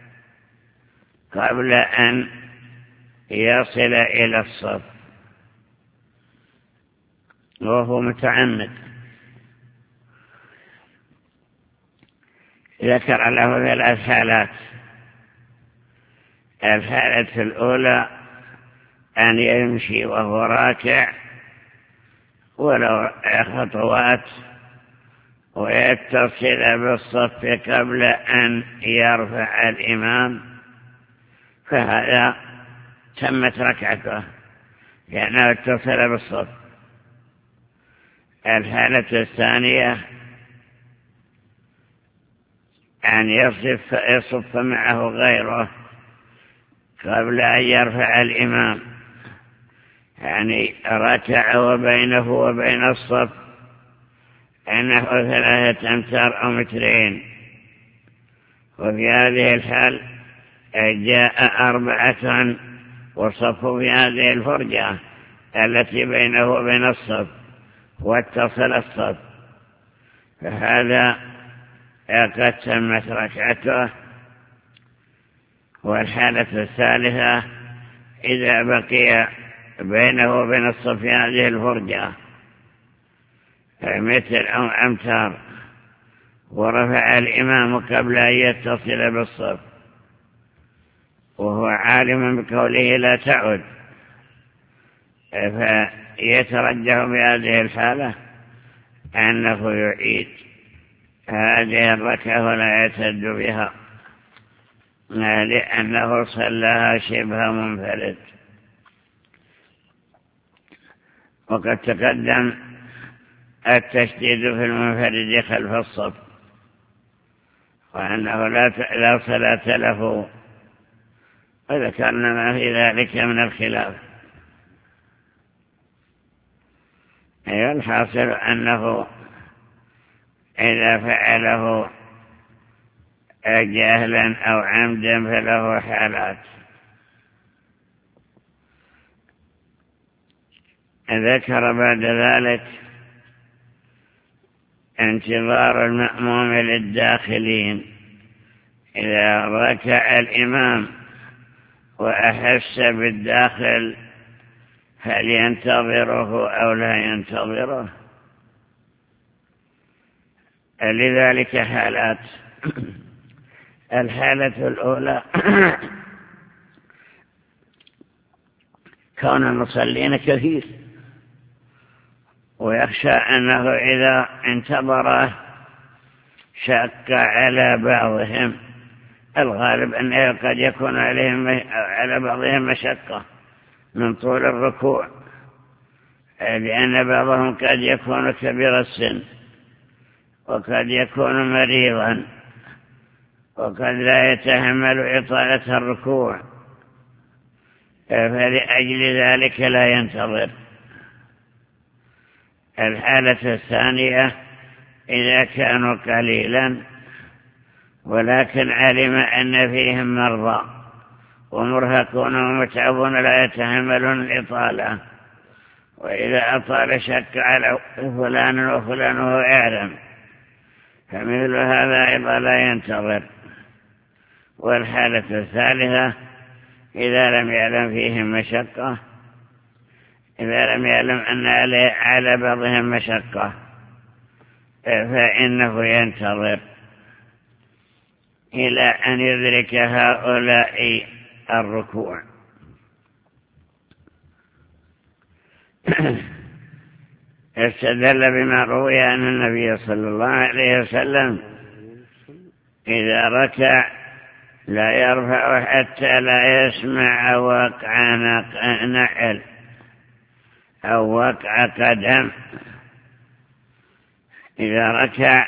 Speaker 2: قبل أن يصل إلى الصف وهو متعمد ذكر له ثلاث حالات. الحالة الأولى أن يمشي وهو راكع ولو خطوات ويتصل بالصف قبل أن يرفع الإمام، فهذا تمت ركعته لأنه اتصل بالصف. الحالة الثانية أن يصف, يصف معه غيره قبل أن يرفع الإمام، يعني ركع وبينه وبين الصف أنه ثلاثة أمتار أو مترين، وفي هذه الحال جاء أربعة وصفوا في هذه الفرجة التي بينه وبين الصف واتصل الصف، فهذا قد تمت ركعته. والحالة الثالثة إذا بقي بينه وبين الصف هذه الفرجة متر أو أمتار ورفع الإمام قبل أن يتصل بالصف وهو عالم بقوله لا تعد، فيترجح بهذه الحالة أنه يعيد هذه الركعة ولا يعتد بها لأنه صلاها شبه منفرد. وقد تقدم التشديد في المنفرد خلف الصف، وأنه لا صلاة له، وذكرنا ما في ذلك من الخلاف. أيها الحاصل أنه إذا فعله جهلا أو عمدا فله حالات. ذكر بعد ذلك انتظار المأموم للداخلين إذا ركع الإمام وأحس بالداخل هل ينتظره أو لا ينتظره. لذلك حالات. الحالة الأولى كون المصلين كثير ويخشى أنه إذا انتظره شق على بعضهم، الغالب أنه قد يكون عليهم على بعضهم مشقة من طول الركوع، لأن بعضهم قد يكون كبير السن وقد يكون مريضا وقد لا يتحمل إطالة الركوع، فلأجل ذلك لا ينتظر. الحالة الثانية إذا كانوا قليلا ولكن علم أن فيهم مرضى ومرهقون ومتعبون لا يتحملون الإطالة، وإذا أطال شك على فلان وفلان وهو يعلم، فمثل هذا أيضا لا ينتظر. والحالة الثالثة إذا لم يعلم فيهم مشقة، إذا لم يعلم أن على بعضهم مشقة فإنه ينتظر. إلى أن يدرك هؤلاء الركوع. استدل بما روي أن النبي صلى الله عليه وسلم إذا ركع لا يرفع حتى لا يسمع وقع نعل أو وقع قدم. إذا ركع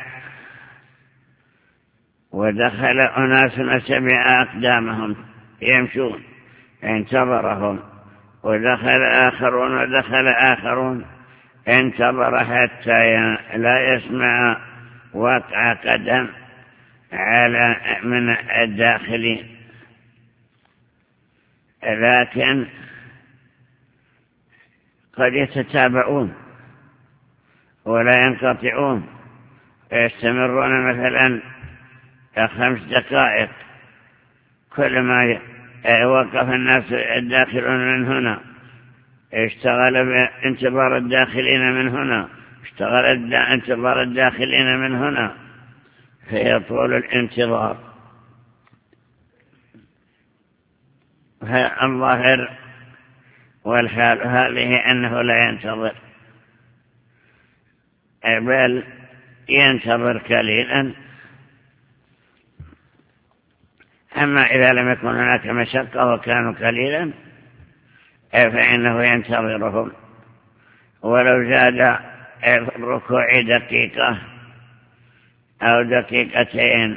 Speaker 2: ودخل أناس سمع أقدامهم يمشون انتظرهم، ودخل آخرون ودخل آخرون انتظر حتى لا يسمع وقع قدم على من الداخلين. لكن قد يتتابعون ولا ينقطعون ويستمرون مثلا خمس دقائق، كل ما وقف الناس الداخلون من هنا اشتغل بانتظار الداخلين من هنا، اشتغل انتظار الداخلين من هنا، فيطول الانتظار. الظاهر والحال هذه أنه لا ينتظر، بل ينتظر قليلا. أما إذا لم يكن هناك مشقة وكانوا قليلا فإنه ينتظرهم، ولو زاد الركوع دقيقة أو دقيقتين.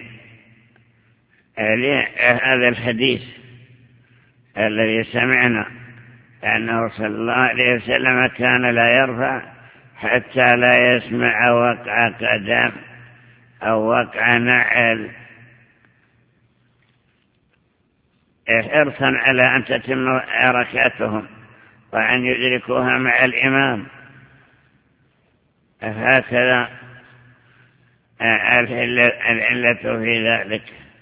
Speaker 2: هذا الحديث الذي سمعنا أنه صلى الله عليه وسلم كان لا يرفع حتى لا يسمع وقع قدم أو وقع نعل، حرصا على أن تتم ركعتهم وأن يدركوها مع الإمام. هكذا العلة في ذلك.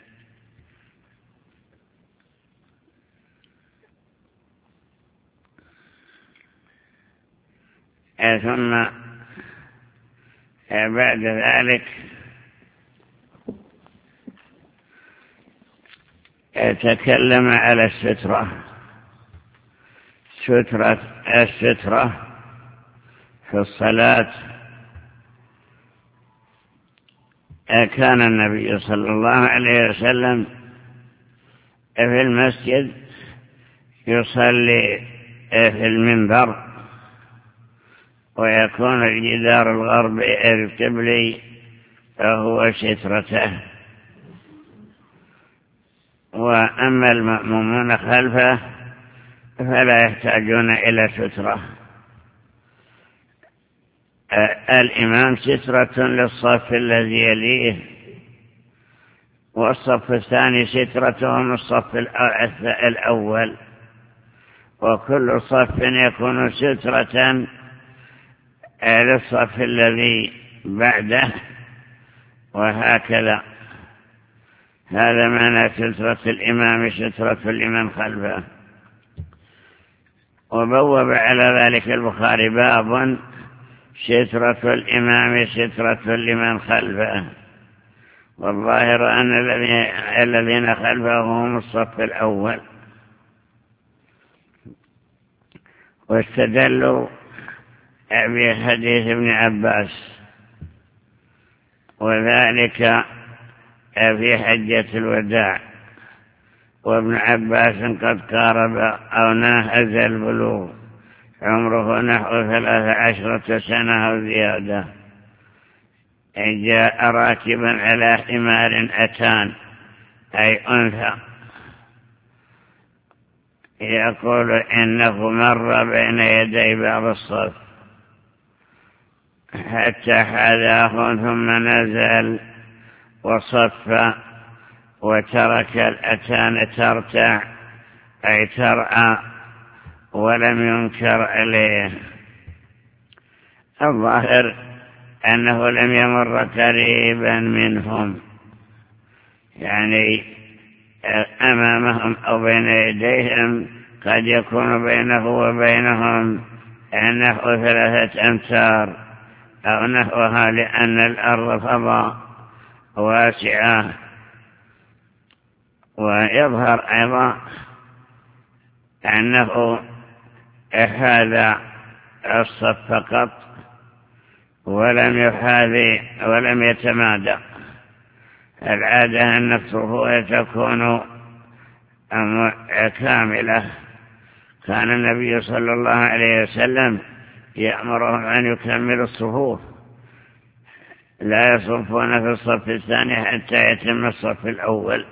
Speaker 2: ثم بعد ذلك تكلم على السترة سترة السترة في الصلاة. كان النبي صلى الله عليه وسلم في المسجد يصلي في المنبر، ويكون الجدار الغربي القبلي فهو سترته، وأما المأمومون خلفه فلا يحتاجون إلى سترة. الإمام سترة للصف الذي يليه، والصف الثاني سترتهم الصف الأول، وكل صف يكون سترة للصف الذي بعده، وهكذا. هذا معنى سترة الإمام سترة لمن خلفه. وبوب على ذلك البخاري باب سترة الإمام سترة لمن خلفه، والظاهر أن الذين خلفه هم الصف الأول. واستدلوا بحديث ابن عباس، وذلك في حجة الوداع، وابن عباس قد قارب أو ناهز البلوغ، عمره نحو ثلاث عشرة سنة أو زيادة. جاء راكبا على حمار أتان أي أنثى، يقول إنه مر بين يدي بعض الصف حتى حذاه ثم نزل وصف، وترك الأتان ترتع أي ترعى، ولم ينكر عليه. الظاهر أنه لم يمر قريبا منهم، يعني أمامهم أو بين يديهم، قد يكون بينه وبينهم نحو ثلاثة أمتار أو نحوها، لأن الأرض فضاء واسعة ويظهر أيضا أنه هذا الصف فقط ولم يحاذي ولم يتمادى. العادة أن الصفوف تكون كاملة. كان النبي صلى الله عليه وسلم يأمرهم أن يكملوا الصفوف، لا يصفون في الصف الثاني حتى يتم الصف الأول.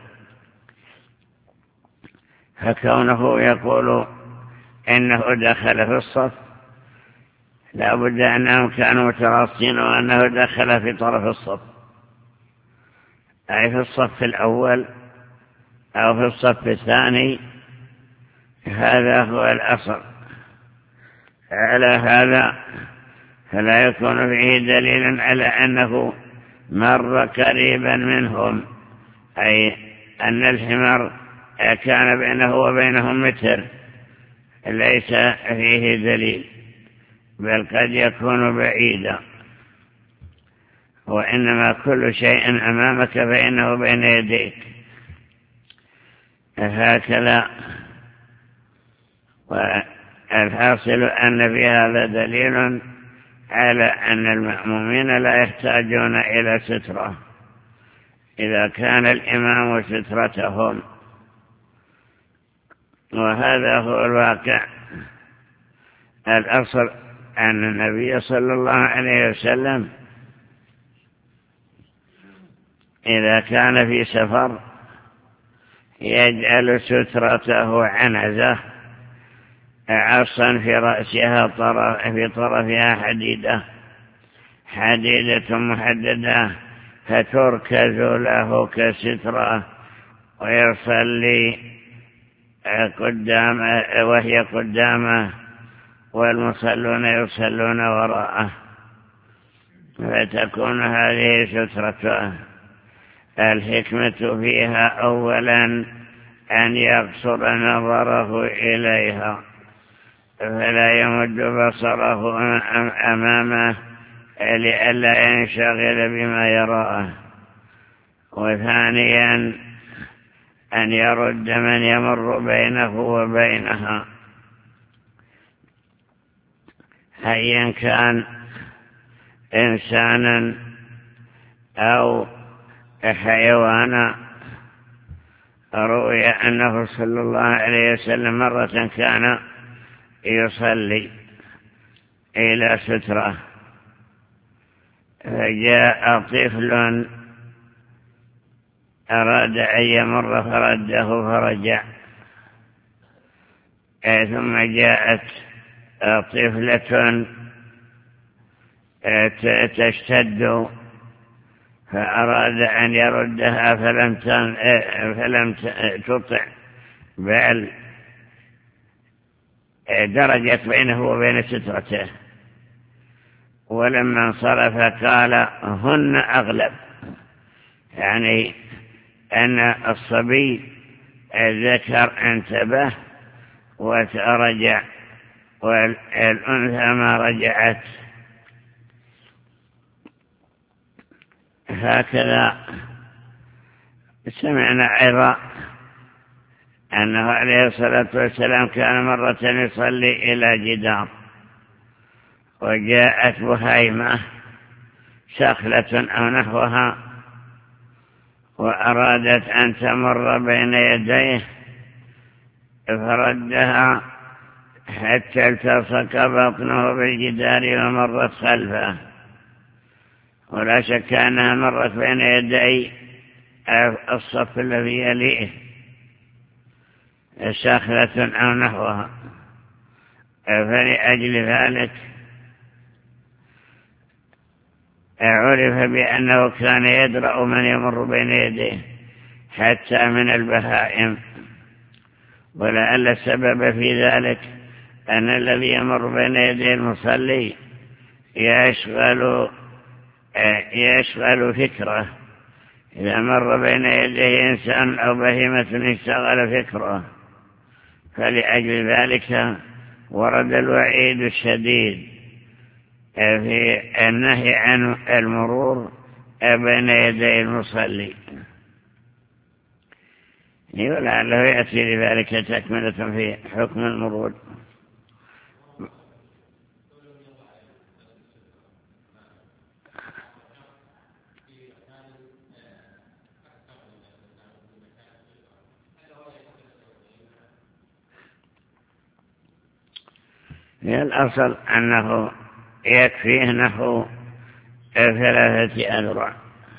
Speaker 2: فكونه يقول إنه دخل في الصف لا بد أنهم كانوا متراصين وأنه دخل في طرف الصف، أي في الصف الأول أو في الصف الثاني. هذا هو الأصل. على هذا فلا يكون فيه دليل على أنه مر قريبا منهم، أي أن الحمار كان بينه وبينهم متر، ليس فيه دليل، بل قد يكون بعيدا. وإنما كل شيء أمامك فإنه بين يديك، هكذا. والحاصل أن في هذا دليل على أن المأمومين لا يحتاجون إلى سترة إذا كان الإمام سترتهم، وهذا هو الواقع. الأصل أن النبي صلى الله عليه وسلم إذا كان في سفر يجعل سترته عنزة عصا في رأسها طرف في طرفها حديدة حديدة محددة فتركز له كسترة، ويصلي قدامه وهي قدامه والمصلون يصلون وراءه، فتكون هذه سترته. الحكمة فيها أولا أن يقصر نظره إليها فلا يمد بصره أمامه لئلا ينشغل بما يراه، وثانيا أن يرد من يمر بينه وبينها أيا كان إنسانا أو حيوانا. روي أنه صلى الله عليه وسلم مرة كان يصلي إلى سترة فجاء طفل أراد أن يمر فرده فرجع، ثم جاءت طفلة تشتد فأراد أن يردها فلم فلم تطع، بل درجت بينه وبين سترته. ولما انصرف قال هن أغلب، يعني أن الصبي الذكر انتبه وترجع والأنثى ما رجعت. هكذا سمعنا أيضا أنه عليه الصلاة والسلام كان مرة يصلي إلى جدار وجاءت بهيمة شخلة أو نحوها وأرادت أن تمر بين يديه فردها حتى التصق بطنه بالجدار ومرت خلفه، ولا شك أنها مرت بين يدي الصف الذي يليه شخلة أو نحوها. فلأجل ذلك عرف بأنه كان يدرأ من يمر بين يديه حتى من البهائم، ولعل السبب في ذلك أن الذي يمر بين يدي المصلي يشغل يشغل فكره. إذا مر بين يديه إنسان أو بهيمة اشتغل فكره، فلأجل ذلك ورد الوعيد الشديد في النهي عن المرور بين يدي المصلي. ولعله يأتي لذلك تكملة في حكم المرود. الأصل أنه يكفيه نحو ثلاثة أذرع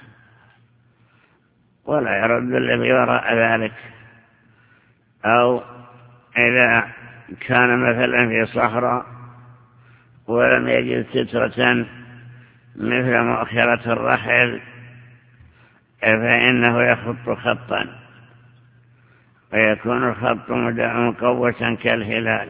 Speaker 2: ولا يرد الذي وراء ذلك. أو إذا كان مثلا في صحراء ولم يجد سترة مثل مؤخرة الرحل فإنه يخط خطا ويكون الخط مقوسا كالهلال.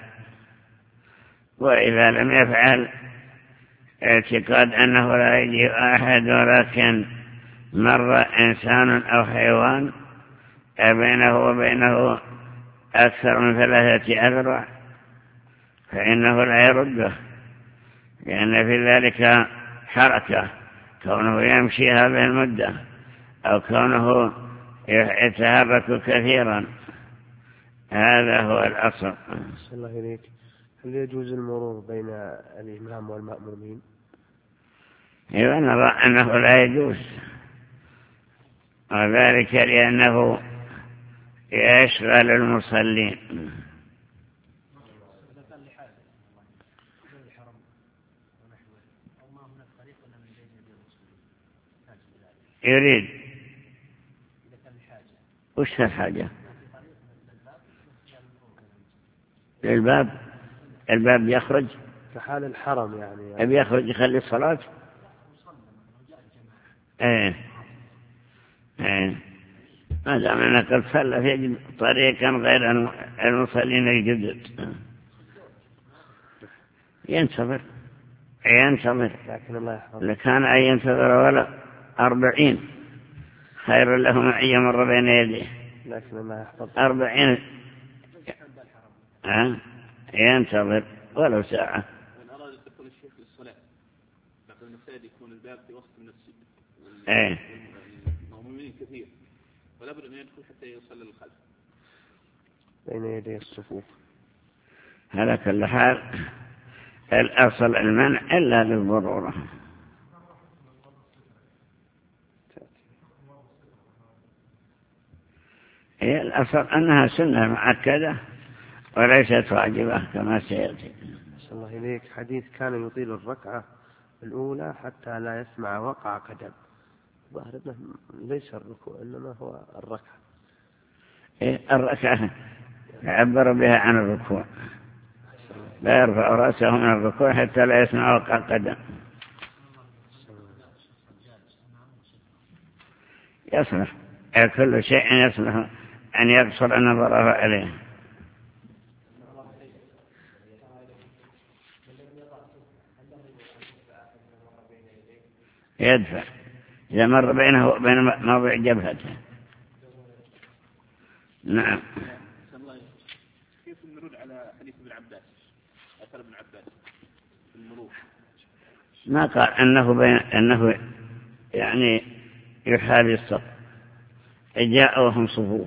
Speaker 2: وإذا لم يفعل اعتقاد أنه لا يجي أحد ولكن مر إنسان أو حيوان بينه وبينه أكثر من ثلاثة أذرع فإنه لا يرده، لأن في ذلك حركة، كونه يمشي هذه المدة أو كونه يتحرك كثيرا، هذا هو الأصل.
Speaker 1: الله إليك. هل يجوز المرور بين الإمام والمأمومين؟
Speaker 2: إذا نرى أنه لا يجوز، وذلك لأنه يشغل المصلين. يريد وش الحاجة للباب؟ الباب يخرج
Speaker 1: في حال الحرم يعني,
Speaker 2: يعني يخرج يخلي الصلاة. ايه ايه ما دام انك قد صلى فيجب طريقا غير المصلين الجدد ينتظر ينتظر
Speaker 1: لكن الله يحفظ.
Speaker 2: لكان أن ينتظر ولا أربعين خير له من أن يمر بين يديه.
Speaker 1: لكن الله يحفظ.
Speaker 2: أربعين ها ينتظر ولو ساعة.
Speaker 3: من أراد دخول الشيخ للصلاة بعد المساجد يكون الباب في وسط المسجد
Speaker 2: ايه
Speaker 3: المؤمنين كثير ولا بد أن يدخل حتى يصلي للخلف
Speaker 1: بين يدي الصفوف.
Speaker 2: على كل حال الأصل المنع إلا للضرورة. هي الأصل أنها سنة مؤكدة وليست واجبة كما سيأتي.
Speaker 1: صلى الله إليك. حديث كان يطيل الركعة الأولى حتى لا يسمع وقع قدم. ظاهر أنه ليس الركوع إنما هو الركعة.
Speaker 2: إيه الركعة يعبر بها عن الركوع، لا يرفع رأسه من الركوع حتى لا يسمع وقع قدم. يصلح كل شيء يصلح أن يقصر النظر إليه. يدفع إذا مر بينه وبين موضع جبهته. نعم.
Speaker 3: كيف نرد على حديث ابن عباس أثر ابن عباس في المرور؟
Speaker 2: ما قال أنه بين أنه يعني يحاذي الصف، جاء وهم صفوف،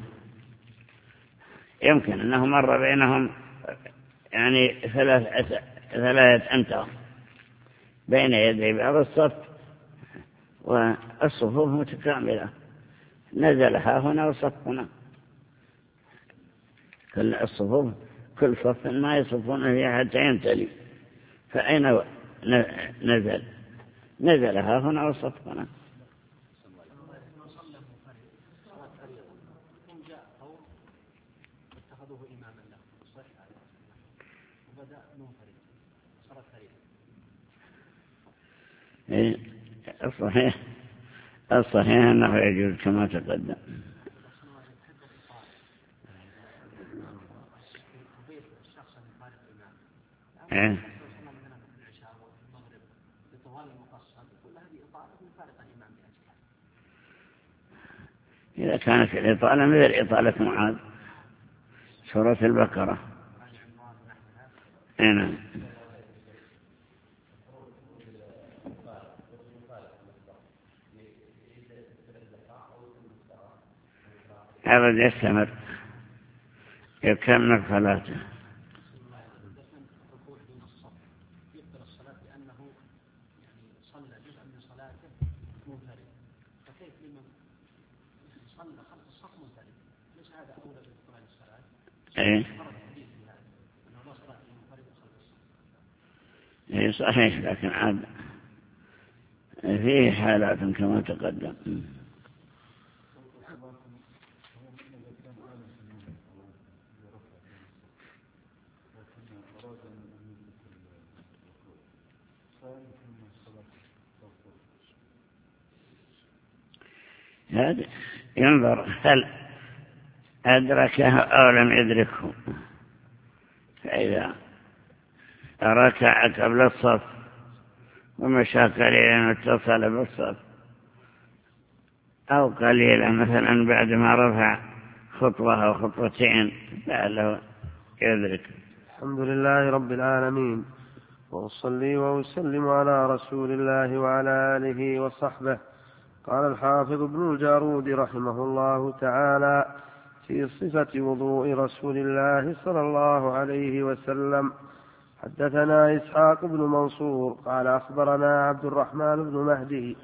Speaker 2: يمكن أنه مر بينهم يعني ثلاثة ثلاثة أمتار بين يدي بعض الصف والصفوف متكاملة، نزلها هنا وصف هنا، كل الصفوف كل صف ما يصفون فيها حتى يمتلي، فأين نزل نزلها هنا وصف هنا. الصحيح الصحيح أنه يجوز كما تقدم. إيه؟ إذا كانت الإطالة مثل إطالة معاذ سورة البقرة. نعم. هذا يستمر. يكمل صلاته. ايه ايه صحيح، لكن عاد فيه حالات كما تقدم. هذا ينظر هل أدركه أو لم يدركه، فإذا ركع قبل الصف ومشى قليلا واتصل بالصف، أو قليلا مثلا بعد ما رفع خطوة أو خطوتين لعله يدرك.
Speaker 1: الحمد لله رب العالمين، وأصلي وأسلم على رسول الله وعلى آله وصحبه. قال الحافظ ابن الجارود رحمه الله تعالى في صفة وضوء رسول الله صلى الله عليه وسلم: حدثنا إسحاق بن منصور قال أخبرنا عبد الرحمن بن مهدي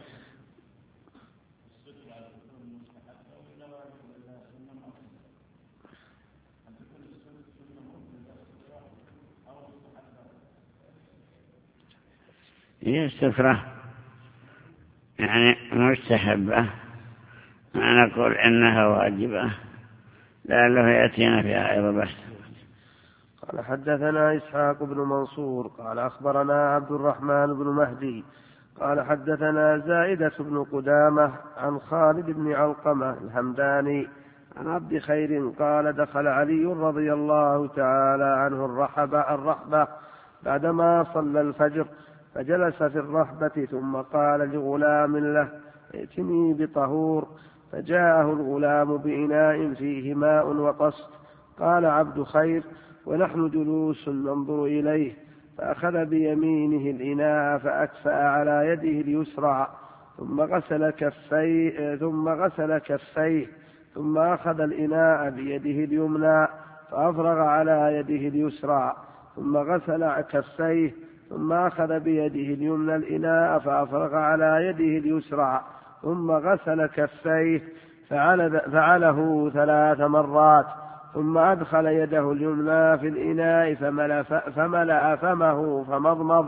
Speaker 2: هي السفرة يعني مستحبة، ما نقول إنها واجبة، لعله يأتينا فيها أيضا بحث.
Speaker 1: قال حدثنا إسحاق بن منصور قال أخبرنا عبد الرحمن بن مهدي قال حدثنا زائدة بن قدامة عن خالد بن علقمة الهمداني عن عبد خير قال: دخل علي رضي الله تعالى عنه الرحبة الرحبة بعدما صلى الفجر، فجلس في الرحبة ثم قال لغلام له: ائتني بطهور، فجاءه الغلام بإناء فيه ماء وطست. قال عبد خير ونحن جلوس ننظر إليه، فأخذ بيمينه الإناء فأكفأ على يده اليسرى ثم غسل كفيه ثم غسل كفيه ثم أخذ الإناء بيده اليمنى فأفرغ على يده اليسرى ثم غسل كفيه ثم أخذ بيده اليمنى الإناء فأفرغ على يده اليسرى ثم غسل كفيه، فعله ثلاث مرات، ثم أدخل يده اليمنى في الإناء فملأ, فملأ فمه فمضمض.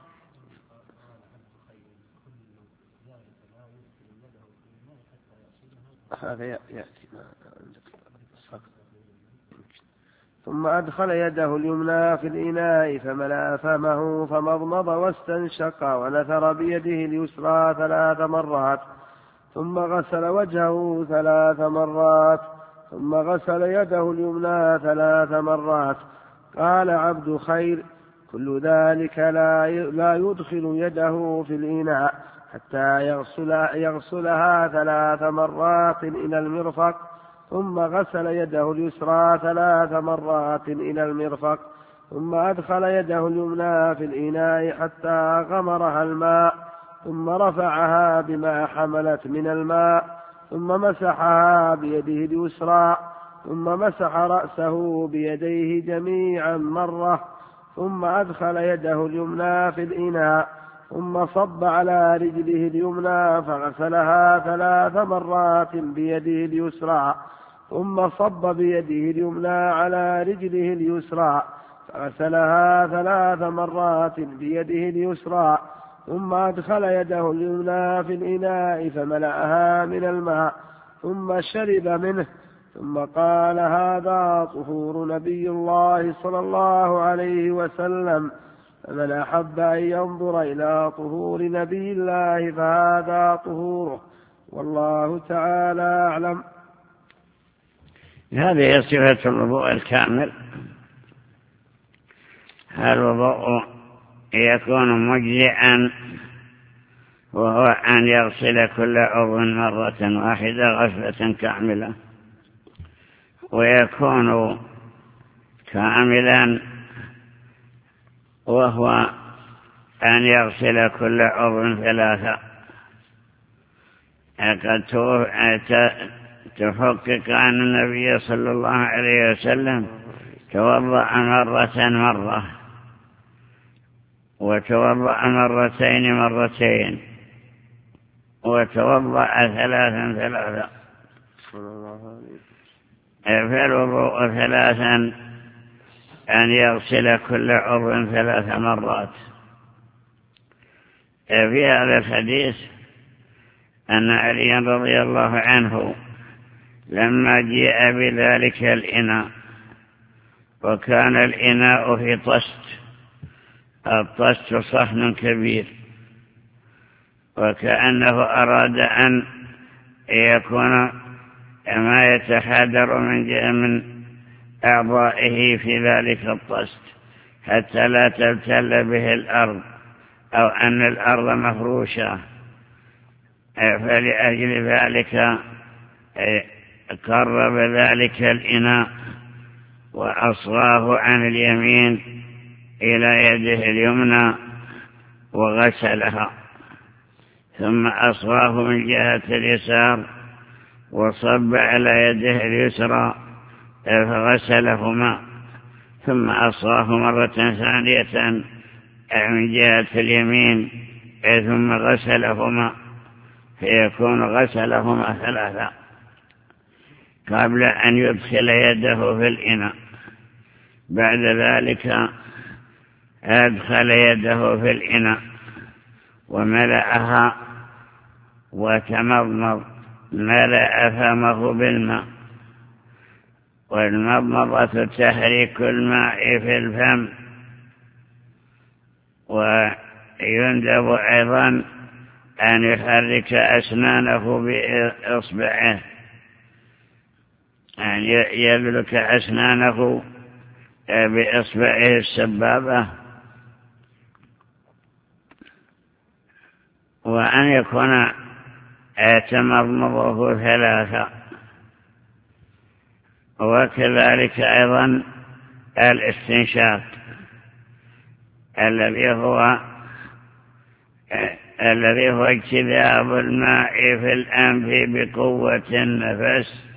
Speaker 1: هذا يأتي ثم أدخل يده اليمنى في الإناء فملأ فمه فمضمض واستنشق ونثر بيده اليسرى ثلاث مرات، ثم غسل وجهه ثلاث مرات، ثم غسل يده اليمنى ثلاث مرات. قال عبد خير: كل ذلك لا يدخل يده في الإناء حتى يغسل يغسلها ثلاث مرات إلى المرفق، ثم غسل يده اليسرى ثلاث مرات إلى المرفق، ثم أدخل يده اليمنى في الإناء حتى غمرها الماء، ثم رفعها بما حملت من الماء، ثم مسحها بيده اليسرى، ثم مسح رأسه بيديه جميعا مرة، ثم أدخل يده اليمنى في الإناء، ثم صب على رجله اليمنى فغسلها ثلاث مرات بيده اليسرى، ثم صب بيده اليمنى على رجله اليسرى فغسلها ثلاث مرات بيده اليسرى، ثم أدخل يده اليمنى في الإناء فملأها من الماء، ثم شرب منه، ثم قال: هذا طهور نبي الله صلى الله عليه وسلم، فمن أحب أن ينظر إلى طهور نبي الله فهذا طهوره، والله تعالى أعلم.
Speaker 2: هذه صفة الوضوء الكامل. الوضوء يكون مجزئا، وهو أن يغسل كل عضو مرة واحدة غسلة كاملة، ويكون كاملا وهو أن يغسل كل عضو ثلاثة. قد تحقق أن النبي صلى الله عليه وسلم توضأ مرة مرة وتوضأ مرتين مرتين وتوضأ ثلاثا ثلاثا، فالوضوء ثلاثا أن يغسل كل عضو ثلاث مرات. في هذا الحديث أن علي رضي الله عنه لما جاء بذلك الإناء، وكان الإناء في طست، الطست صحن كبير، وكأنه أراد أن يكون ما يتحادر من من أعضائه في ذلك الطست حتى لا تبتل به الأرض أو أن الأرض مفروشة، فلأجل ذلك قرب ذلك الإناء وأصغاه عن اليمين إلى يده اليمنى وغسلها، ثم أصغاه من جهة اليسار وصب على يده اليسرى فغسلهما، ثم أصغاه مرة ثانية من جهة اليمين ثم غسلهما، فيكون غسلهما ثلاثة قبل أن يدخل يده في الإناء. بعد ذلك أدخل يده في الإناء وملأها وتمضمض، ملأ فمه بالماء، والمضمضة تحريك الماء في الفم، ويندب أيضا أن يحرك أسنانه بإصبعه، أن يدلك أسنانه بإصبعه السبابة، وأن يكون تمضمضه ثلاثة. وكذلك أيضا الاستنشاق الذي هو الذي هو اجتذاب الماء في الأنف بقوة النفس،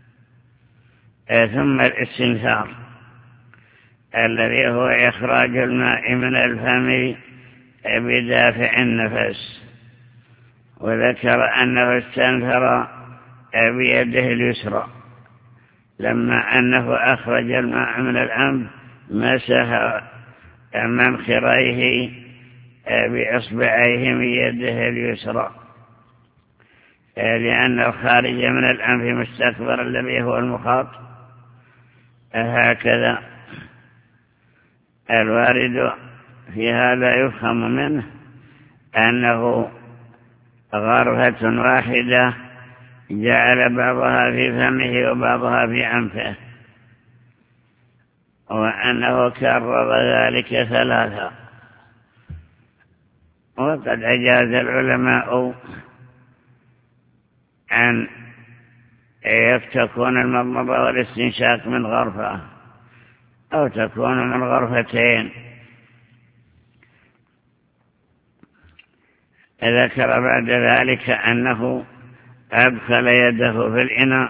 Speaker 2: ثم الاستنثار الذي هو إخراج الماء من الفم بدافع النفس. وذكر أنه استنثر بيده اليسرى، لما أنه أخرج الماء من الأنف مسح منخريه بإصبعيه من يده اليسرى، لأنه خارج من الأنف مستكبر الذي هو المخاط. هكذا الوارد في هذا يفهم منه أنه غرفة واحدة جعل بعضها في فمه وبعضها في أنفه، وأنه كرر ذلك ثلاثة. وقد أجاز العلماء أن تكون المضمضة والاستنشاق من غرفة أو تكون من غرفتين. ذكر بعد ذلك أنه أدخل يده في الإناء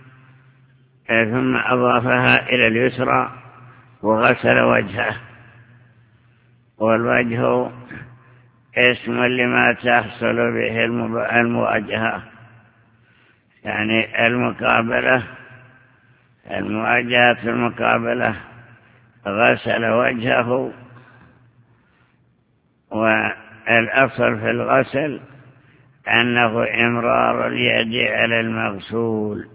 Speaker 2: ثم أضافها إلى اليسرى وغسل وجهه، والوجه اسم لما تحصل به المواجهة، يعني المقابلة، المواجهة المقابلة. غسل وجهه، والأصل في الغسل أنه إمرار اليد على المغسول،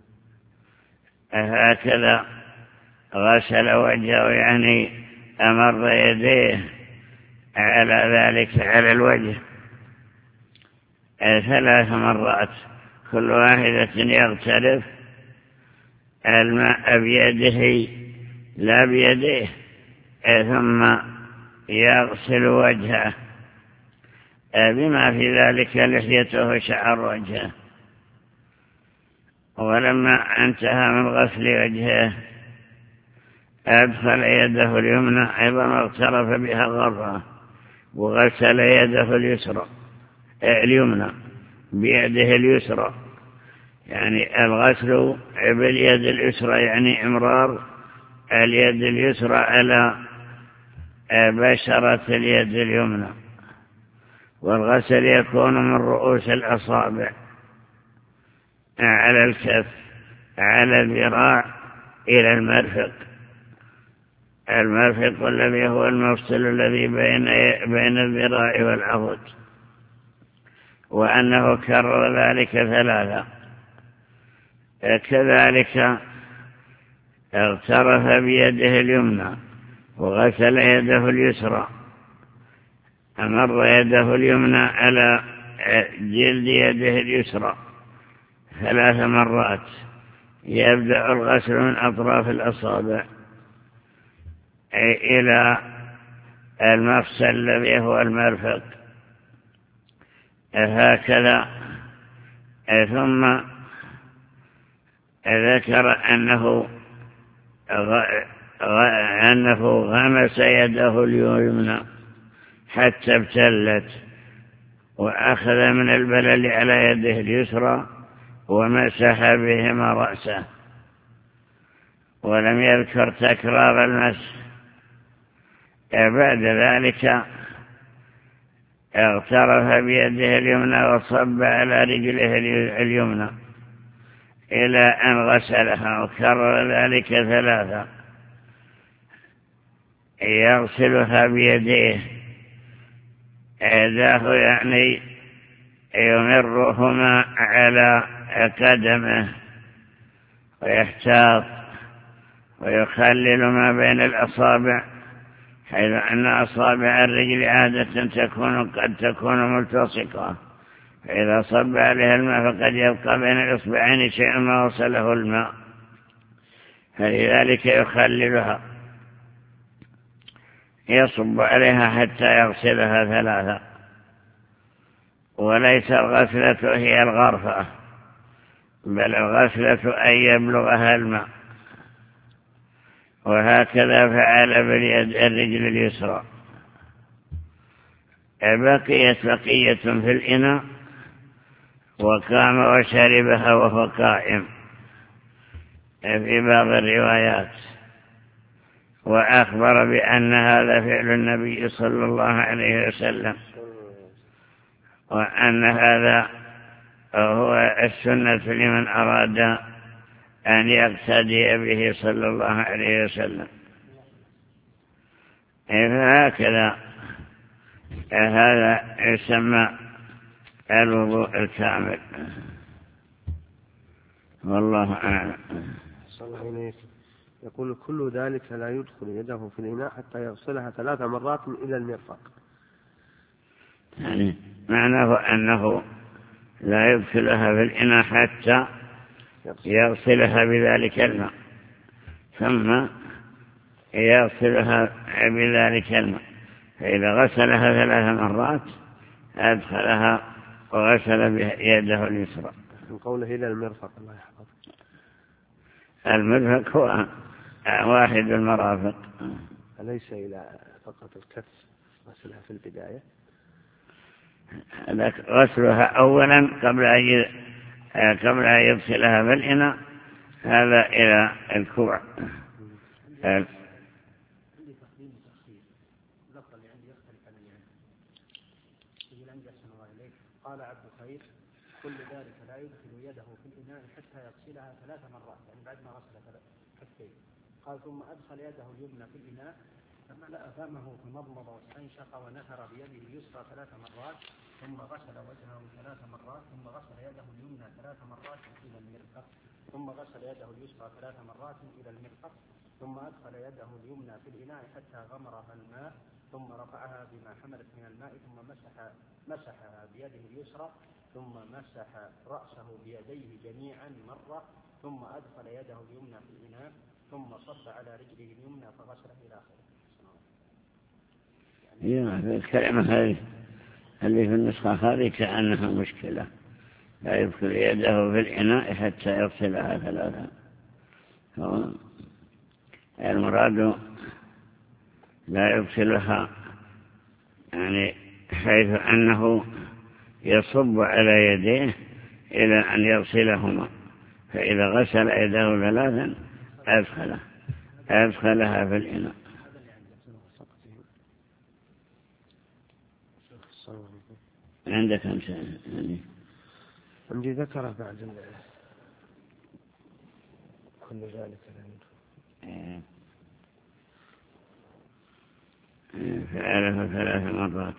Speaker 2: هكذا غسل وجهه، يعني أمر يديه على ذلك على الوجه ثلاث مرات، كل واحدة يغترف الماء بيده لا بيديه، ثم يغسل وجهه بما في ذلك لحيته وشعر وجهه. ولما انتهى من غسل وجهه أدخل يده اليمنى أيضا واغترف بها غرفة، وغسل يده اليسرى اليمنى بيده اليسرى، يعني الغسل باليد اليسرى يعني إمرار اليد اليسرى على بشرة اليد اليمنى، والغسل يكون من رؤوس الأصابع على الكف على الذراع إلى المرفق. المرفق الذي هو المفصل الذي بين بين الذراع والعضد، وأنه كرر ذلك ثلاثة. كذلك اغترف بيده اليمنى وغسل يده اليسرى، أمر يده اليمنى على جلد يده اليسرى ثلاث مرات. يبدأ الغسل من أطراف الأصابع إلى المفصل الذي هو المرفق هكذا. ثم ذكر أنه أنه غمس يده اليمنى حتى ابتلت، وأخذ من البلل على يده اليسرى ومسح بهما رأسه، ولم يذكر تكرار المسح. بعد ذلك اغترف بيده اليمنى وصب على رجله اليمنى إلى أن غسلها، وكرر ذلك ثلاثة. يغسلها بيديه، يداه يعني يمرهما على قدمه ويحتاط ويخلل ما بين الأصابع، حيث أن أصابع الرجل عادة تكون قد تكون ملتصقة، فإذا صب عليها الماء فقد يبقى بين الإصبعين شيء ما وصله الماء، فلذلك يخللها، يصب عليها حتى يغسلها ثلاثة. وليس الغسلة هي الغرفة، بل الغسلة أن يبلغها الماء. وهكذا فعل باليد الرجل اليسرى. بقيت بقية في الإناء، وقام وشربها وهو قائم في بعض الروايات، وأخبر بأن هذا فعل النبي صلى الله عليه وسلم، وأن هذا هو السنة لمن أراد أن يقتدي به صلى الله عليه وسلم. فهكذا هذا يسمى الوضوء الكامل، والله أعلم.
Speaker 1: صلى الله عليه وسلم يقول كل ذلك لا يدخل يده في الإناء حتى يغسلها ثلاث مرات إلى المرفق.
Speaker 2: يعني معناه أنه لا يدخلها في الإناء حتى يغسلها بذلك الماء، ثم يغسلها بذلك الماء، فإذا غسلها ثلاث مرات أدخلها وغسل يده اليسرى.
Speaker 1: من قوله إلى المرفق الله يحفظك.
Speaker 2: المرفق هو واحد المرافق،
Speaker 1: أليس إلى فقط الكف غسلها في البداية؟
Speaker 2: غسلها أولا قبل أن قبل أن يغسلها في الإناء، هذا إلى الكوع.
Speaker 4: قال عبد الخير كل ذلك لا يدخل يده في الإناء حتى يغسلها ثلاث مرات، يعني بعد ما غسل كفيه. قال ثم أدخل يده اليمنى في الإناء فملأ فمه فمضمض واستنشق ونثر بيده اليسرى ثلاث مرات، ثم غسل وجهه ثلاث مرات، ثم غسل يده اليمنى ثلاث مرات إلى المرفق، ثم غسل يده اليسرى ثلاث مرات إلى المرفق، ثم أدخل يده اليمنى في الإناء حتى غمرها الماء، ثم رفعها بما حملت من الماء، ثم مسح مسحها بيده اليسرى، ثم مسح رأسه بيديه جميعا مرة، ثم أدخل يده اليمنى في الإناء، ثم صب على رجله اليمنى فغسله إلى آخره.
Speaker 2: يعني الكلمة هذه اللي في النسخة هذه كأنها مشكلة، لا يدخل يده في الإناء حتى يغسلها ثلاثة. المراد لا يغسلها يعني حيث أنه يصب على يديه إلى أن يغسلهما، فإذا غسل يده ثلاثا أدخله أدخلها في الإناء. عندك أنت يعني
Speaker 1: عندي ذكره بعد كل ذلك
Speaker 2: فعله ثلاث مرات.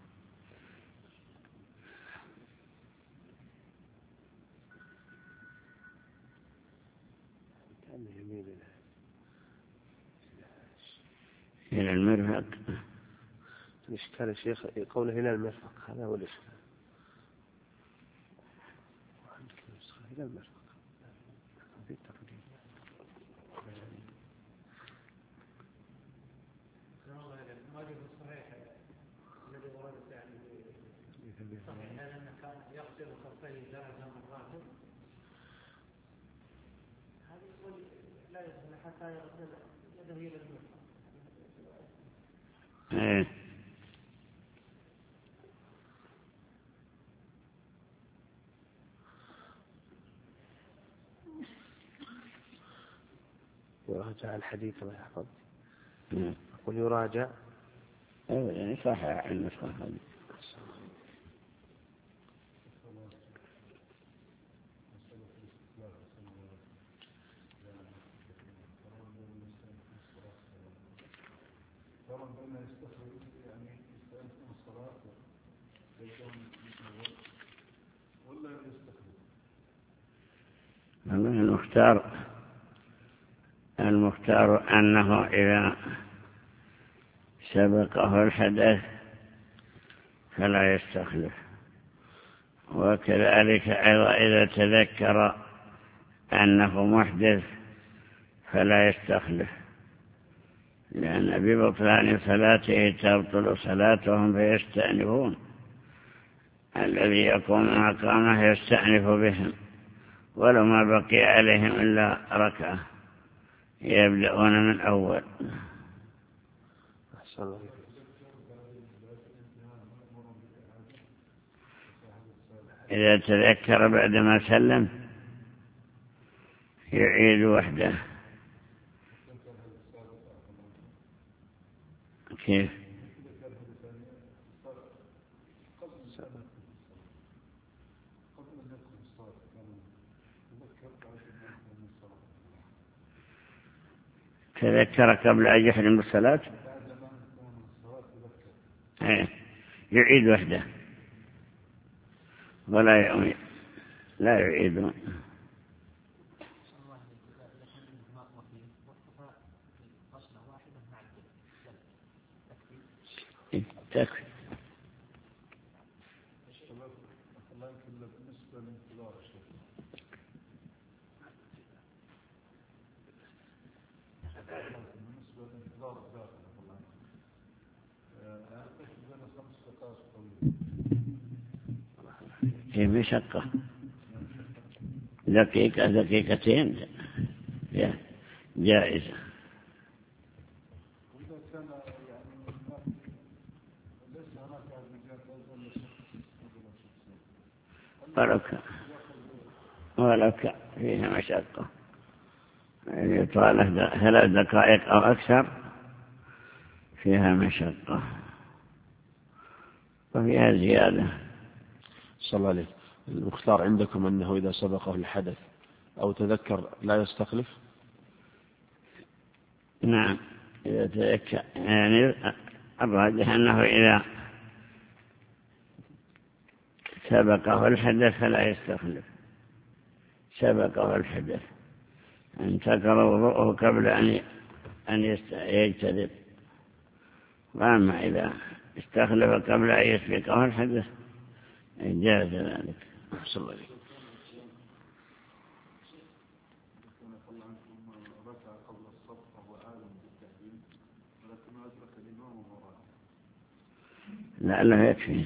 Speaker 2: إلى المرفق.
Speaker 1: الإشكال يا شيخ قوله إلى المرفق، هذا هو الإشكال. إلى المرفق في التقديم.
Speaker 4: الواجب الصحيح الذي ورد يعني صحيح أنه كان يغسل خفيه ثلاث مرات، هذا يقول لا يغسل حتى يغسل يده إلى المرفق.
Speaker 2: ايه
Speaker 1: يراجع الحديث الله يحفظ. يقول يراجع
Speaker 2: يعني صحيح النسخة هذه. المختار المختار أنه إذا سبقه الحدث فلا يستخلف، وكذلك أيضا إذا تذكر أنه محدث فلا يستخلف، لأن ببطلان صلاته تبطل صلاتهم فيستأنفون، الذي يقوم مقامه يستأنف بهم ولو ما بقي عليهم إلا ركعة، يبدأون من أول. إذا تذكر بعدما سلم يعيد وحده. كيف؟ تذكر قبل أن يحرم الصلاة يعيد وحده ولا يعيد لا يعيد. تكفي. هي مشقة دقيقة دقيقتين جائزة. ولو كان ولو كان فيها مشقة، يعني طالت ثلاث دقائق أو أكثر فيها مشقة وفيها زيادة.
Speaker 1: صلى الله عليه. المختار عندكم أنه إذا سبقه الحدث أو تذكر لا يستخلف؟
Speaker 2: نعم إذا تذكر، يعني الراجح أنه إذا سبقه الحدث فلا يستخلف. سبقه الحدث انتقل وضوءه قبل أن يجتذب، وأما إذا استخلف قبل أن يسبقه الحدث جاز ذلك.
Speaker 1: صلى الله عليه.
Speaker 2: لعله يكفي.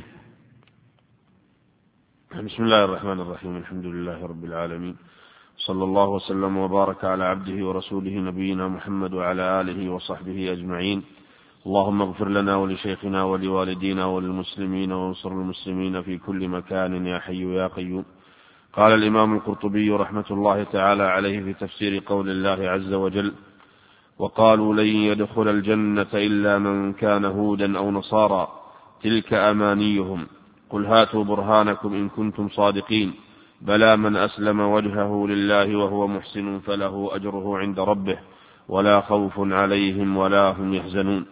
Speaker 1: بسم الله الرحمن الرحيم. الحمد لله رب العالمين، صلى الله وسلم وبارك على عبده ورسوله نبينا محمد وعلى آله وصحبه أجمعين. اللهم اغفر لنا ولشيخنا ولوالدينا وللمسلمين وانصر المسلمين في كل مكان يا حي يا قيوم.
Speaker 5: قال الإمام القرطبي رحمة الله تعالى عليه في تفسير قول الله عز وجل: وقالوا لن يدخل الجنة إلا من كان هودا أو نصارى تلك أمانيهم قل هاتوا برهانكم إن كنتم صادقين بلى من أسلم وجهه لله وهو محسن فله أجره عند ربه ولا خوف عليهم ولا هم يحزنون.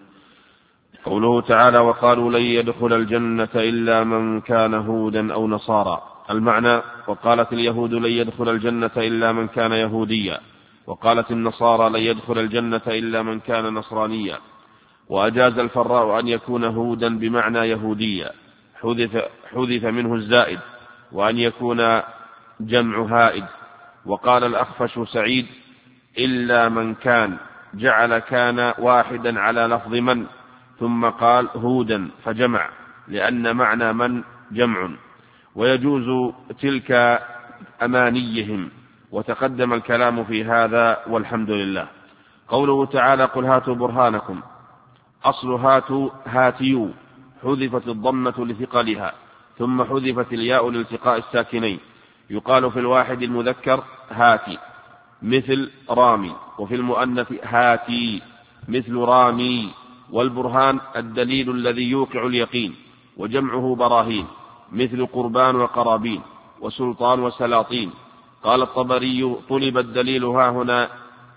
Speaker 5: قوله تعالى: وقالوا لن يدخل الجنة إلا من كان هودا أو نصارى. المعنى: وقالت اليهود لن يدخل الجنة إلا من كان يهوديا، وقالت النصارى لن يدخل الجنة إلا من كان نصرانيا. وأجاز الفراء أن يكون هودا بمعنى يهوديا حذف, حذف منه الزائد، وأن يكون جمع هائد. وقال الأخفش سعيد: إلا من كان، جعل كان واحدا على لفظ من، ثم قال هودا فجمع، لأن معنى من جمع. ويجوز تلك أمانيهم، وتقدم الكلام في هذا والحمد لله. قوله تعالى: قل هاتوا برهانكم، أصل هاتوا هاتيو، حذفت الضمة لثقلها، ثم حذفت الياء لالتقاء الساكنين. يقال في الواحد المذكر هاتي مثل رامي، وفي المؤنث هاتي مثل رامي. والبرهان الدليل الذي يوقع اليقين، وجمعه براهين مثل قربان وقرابين وسلطان وسلاطين. قال الطبري: طلب الدليل ها هنا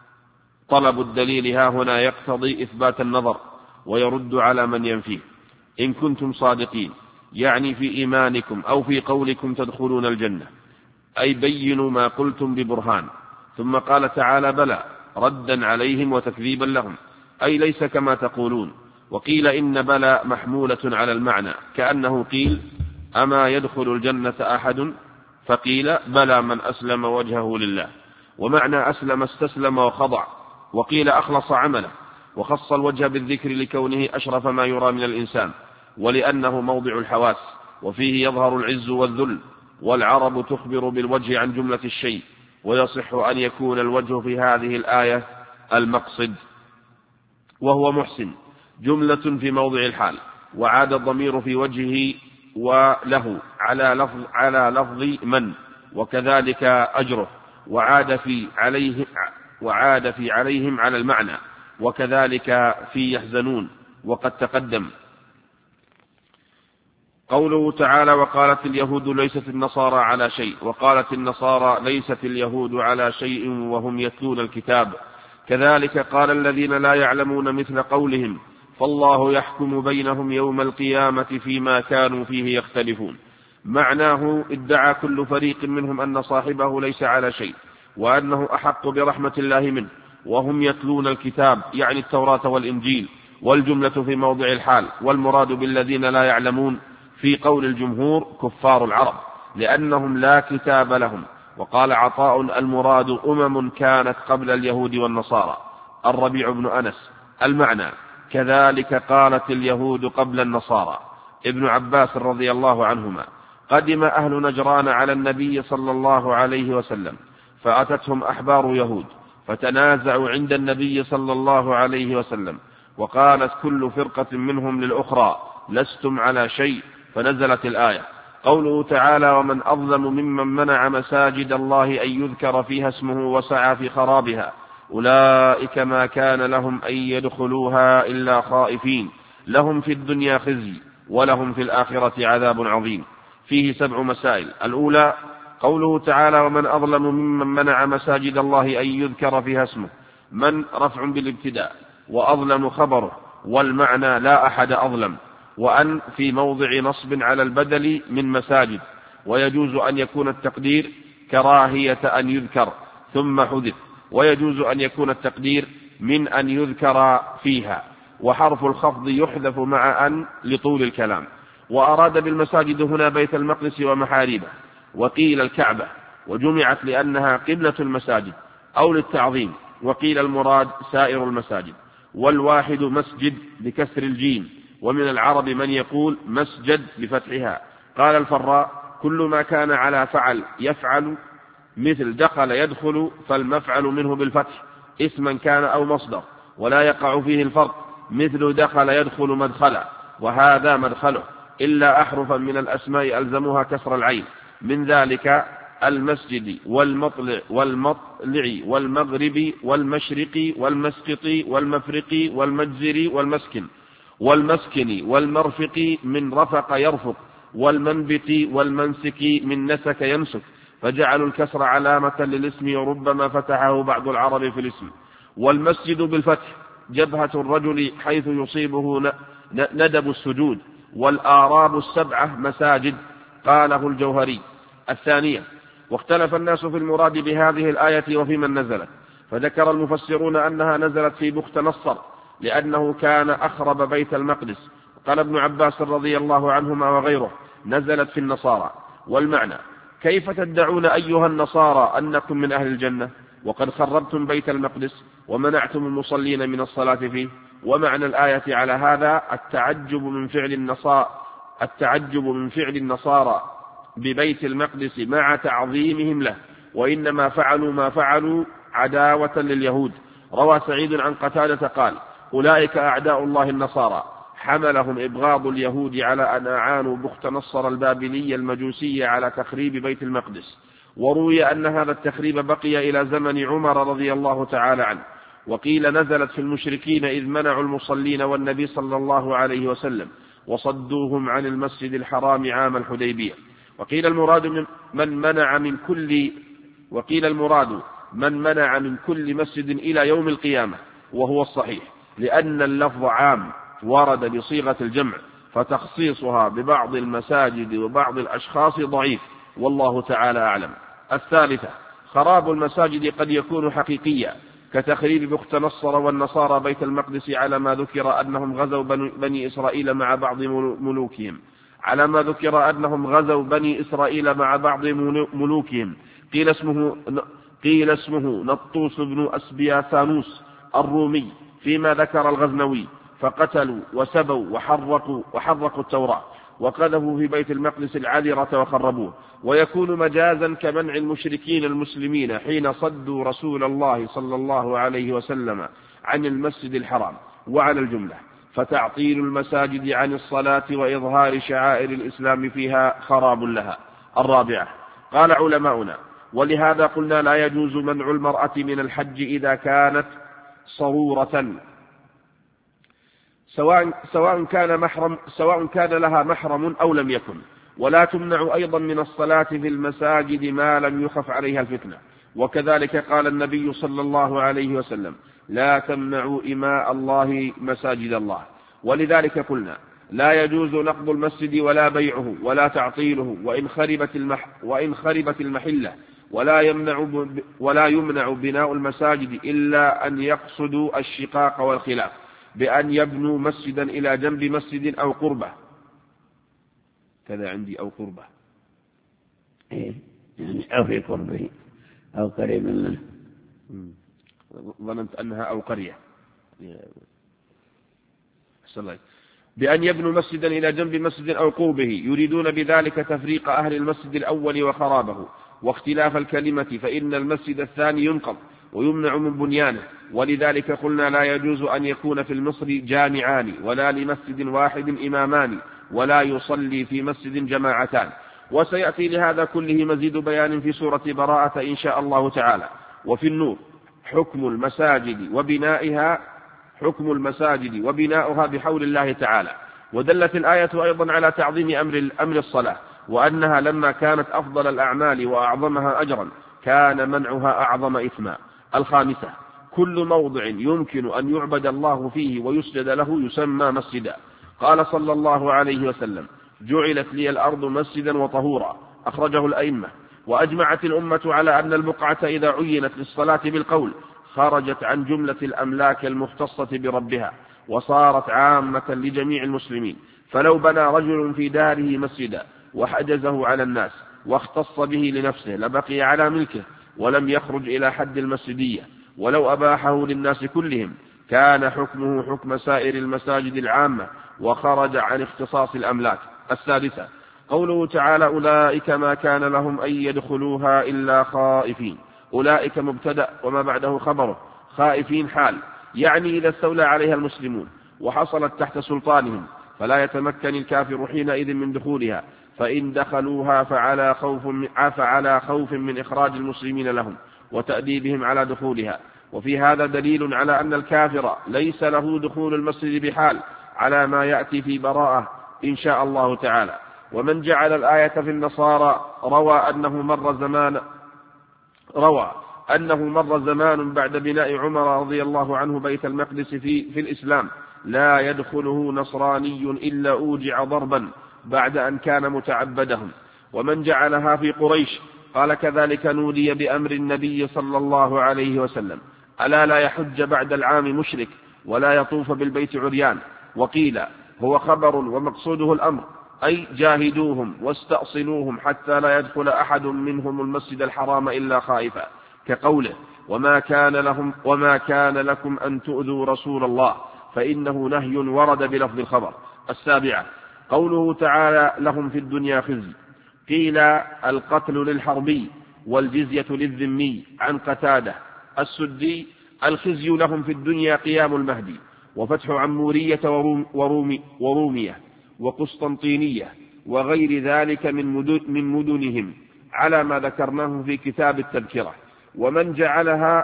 Speaker 5: طلب الدليل ها هنا يقتضي إثبات النظر ويرد على من ينفيه. إن كنتم صادقين، يعني في إيمانكم أو في قولكم تدخلون الجنة، أي بينوا ما قلتم ببرهان. ثم قال تعالى: بلى، ردا عليهم وتكذيبا لهم، أي ليس كما تقولون. وقيل إن بلى محمولة على المعنى، كأنه قيل: أما يدخل الجنة أحد؟ فقيل: بلى من أسلم وجهه لله. ومعنى أسلم استسلم وخضع. وقيل: أخلص عمله، وخص الوجه بالذكر لكونه أشرف ما يرى من الإنسان، ولأنه موضع الحواس، وفيه يظهر العز والذل. والعرب تخبر بالوجه عن جملة الشيء، ويصح أن يكون الوجه في هذه الآية المقصد، وهو محسن، جملة في موضع الحال. وعاد الضمير في وجهه وله على لفظ, على لفظ من، وكذلك أجره. وعاد في عليهم, وعاد في عليهم على المعنى، وكذلك في يحزنون، وقد تقدم. قوله تعالى: وقالت اليهود ليست النصارى على شيء، وقالت النصارى ليست اليهود على شيء وهم يتلون الكتاب. كذلك قال الذين لا يعلمون مثل قولهم: فالله يحكم بينهم يوم القيامة فيما كانوا فيه يختلفون. معناه: ادعى كل فريق منهم أن صاحبه ليس على شيء، وأنه أحق برحمة الله منه، وهم يتلون الكتاب، يعني التوراة والإنجيل. والجملة في موضع الحال، والمراد بالذين لا يعلمون في قول الجمهور كفار العرب، لأنهم لا كتاب لهم. وقال عطاء: المراد أمم كانت قبل اليهود والنصارى. الربيع بن أنس. المعنى: كذلك قالت اليهود قبل النصارى. ابن عباس رضي الله عنهما: قدم أهل نجران على النبي صلى الله عليه وسلم، فأتتهم أحبار يهود، فتنازعوا عند النبي صلى الله عليه وسلم، وقالت كل فرقة منهم للأخرى: لستم على شيء. فنزلت الآية. قوله تعالى: ومن أظلم ممن منع مساجد الله أن يذكر فيها اسمه وسعى في خرابها أولئك ما كان لهم أن يدخلوها إلا خائفين لهم في الدنيا خزي ولهم في الآخرة عذاب عظيم. فيه سبع مسائل. الأولى: قوله تعالى: ومن أظلم ممن منع مساجد الله أن يذكر فيها اسمه. من رفع بالابتداء، وأظلم خبره، والمعنى لا أحد أظلم. وأن في موضع نصب على البدل من مساجد، ويجوز أن يكون التقدير كراهية أن يذكر ثم حذف، ويجوز أن يكون التقدير من أن يذكر فيها. وحرف الخفض يحذف مع أن لطول الكلام. وأراد بالمساجد هنا بيت المقدس ومحاريبه، وقيل الكعبة، وجمعت لأنها قبلة المساجد أو للتعظيم، وقيل المراد سائر المساجد. والواحد مسجد بكسر الجيم، ومن العرب من يقول مسجد بفتحها. قال الفراء: كل ما كان على فعل يفعل، مثل دخل يدخل، فالمفعل منه بالفتح اسما كان أو مصدر، ولا يقع فيه الفرق، مثل دخل يدخل مدخلا، وهذا مدخله، إلا أحرفا من الأسماء ألزموها كسر العين. من ذلك المسجد والمطلع والمطلع والمغرب والمشرق والمسقط والمفرق والمجزر والمسكن والمسكن والمرفق من رفق يرفق والمنبت والمنسك من نسك ينسك، فجعلوا الكسر علامة للاسم وربما فتحه بعض العرب في الاسم. والمسجد بالفتح جبهة الرجل حيث يصيبه ندب السجود. والآراب السبعة مساجد، قاله الجوهري. الثانية: واختلف الناس في المراد بهذه الآية وفي من نزلت، فذكر المفسرون أنها نزلت في بخت نصر لأنه كان أخرب بيت المقدس. قال ابن عباس رضي الله عنهما وغيره: نزلت في النصارى. والمعنى: كيف تدعون أيها النصارى أنكم من أهل الجنة وقد خربتم بيت المقدس ومنعتم المصلين من الصلاة فيه؟ ومعنى الآية على هذا التعجب من فعل النصارى التعجب من فعل النصارى ببيت المقدس مع تعظيمهم له، وإنما فعلوا ما فعلوا عداوة لليهود. روى سعيد عن قتادة قال: أولئك أعداء الله النصارى، حملهم إبغاض اليهود على أن أعانوا بخت نصر البابلية المجوسية على تخريب بيت المقدس. وروي أن هذا التخريب بقي إلى زمن عمر رضي الله تعالى عنه. وقيل نزلت في المشركين إذ منعوا المصلين والنبي صلى الله عليه وسلم وصدوهم عن المسجد الحرام عام الحديبية. وقيل المراد من منع من كل وقيل المراد من منع من كل مسجد إلى يوم القيامة، وهو الصحيح، لأن اللفظ عام ورد بصيغة الجمع، فتخصيصها ببعض المساجد وبعض الأشخاص ضعيف، والله تعالى أعلم. الثالثة: خراب المساجد قد يكون حقيقيا كتخريب بخت نصر والنصارى بيت المقدس على ما ذكر أنهم غزوا بني إسرائيل مع بعض ملوكهم على ما ذكر أنهم غزوا بني إسرائيل مع بعض ملوكهم قيل اسمه قيل اسمه نطوس بن أسبياثانوس الرومي، فيما ذكر الغزنوي، فقتلوا وسبوا وحرقوا وحرقوا التوراة وقذفوا في بيت المقدس العذرة وخربوه. ويكون مجازا كمنع المشركين المسلمين حين صدوا رسول الله صلى الله عليه وسلم عن المسجد الحرام. وعلى الجملة فتعطيل المساجد عن الصلاة وإظهار شعائر الإسلام فيها خراب لها. الرابعة: قال علماؤنا: ولهذا قلنا لا يجوز منع المرأة من الحج إذا كانت صرورة، سواء سواء كان محرم سواء كان لها محرم أو لم يكن. ولا تمنع أيضا من الصلاة في المساجد ما لم يخف عليها الفتنة. وكذلك قال النبي صلى الله عليه وسلم: لا تمنعوا إماء الله مساجد الله. ولذلك قلنا لا يجوز نقض المسجد ولا بيعه ولا تعطيله وإن خربت المح وإن خربت المحلة، ولا يمنع ولا يمنع بناء المساجد إلا أن يقصدوا الشقاق والخلاف بأن يبنوا مسجدا إلى جنب مسجد أو قربة. كذا عندي أو قربة،
Speaker 2: إيه يعني أو في قربه أو قريب منه.
Speaker 5: ظننت أنها أو قرية. بأن يبنوا مسجدا إلى جنب مسجد أو قربه، يريدون بذلك تفريق أهل المسجد الأول وخرابه واختلاف الكلمة، فإن المسجد الثاني ينقض ويمنع من بنيانه. ولذلك قلنا لا يجوز أن يكون في المصر جامعان ولا لمسجد واحد إمامان ولا يصلي في مسجد جماعتان. وسيأتي لهذا كله مزيد بيان في سورة براءة إن شاء الله تعالى. وفي النور حكم المساجد وبنائها حكم المساجد وبناؤها بحول الله تعالى. ودلت الآية أيضا على تعظيم أمر أمر الصلاة، وأنها لما كانت أفضل الأعمال وأعظمها أجرا كان منعها أعظم إثما. الخامسة: كل موضع يمكن أن يعبد الله فيه ويسجد له يسمى مسجدا. قال صلى الله عليه وسلم: جعلت لي الأرض مسجدا وطهورا، أخرجه الأئمة. وأجمعت الأمة على أن البقعة إذا عينت للصلاة بالقول خرجت عن جملة الأملاك المختصة بربها وصارت عامة لجميع المسلمين. فلو بنى رجل في داره مسجدا وحجزه على الناس واختص به لنفسه لبقي على ملكه ولم يخرج إلى حد المسجدية، ولو أباحه للناس كلهم كان حكمه حكم سائر المساجد العامة وخرج عن اختصاص الأملاك. السادسة: قوله تعالى: أولئك ما كان لهم أن يدخلوها إلا خائفين. أولئك مبتدأ وما بعده خبره، خائفين حال، يعني إذا استولى عليها المسلمون وحصلت تحت سلطانهم فلا يتمكن الكافر حينئذ من دخولها، فإن دخلوها فعلى خوف فعلى خوف من إخراج المسلمين لهم وتأديبهم على دخولها. وفي هذا دليل على أن الكافر ليس له دخول المسجد بحال، على ما يأتي في براءة إن شاء الله تعالى. ومن جعل الآية في النصارى روى أنه مر زمان روى أنه مر زمان بعد بناء عمر رضي الله عنه بيت المقدس في, في الإسلام لا يدخله نصراني إلا أوجع ضربا بعد أن كان متعبدهم. ومن جعلها في قريش قال كذلك نودي بأمر النبي صلى الله عليه وسلم ألا لا يحج بعد العام مشرك ولا يطوف بالبيت عريان. وقيل هو خبر ومقصوده الأمر، أي جاهدوهم واستأصلوهم حتى لا يدخل أحد منهم المسجد الحرام إلا خائفا، كقوله وما كان لهم وما كان لكم أن تؤذوا رسول الله، فإنه نهي ورد بلفظ الخبر. السابعة قوله تعالى لهم في الدنيا خزي. قيل القتل للحربي والجزية للذمي عن قتادة السدي. الخزي لهم في الدنيا قيام المهدي وفتح عمورية وروم ورومي ورومية وقسطنطينية وغير ذلك من مدن من مدنهم على ما ذكرناه في كتاب التذكرة. ومن جعلها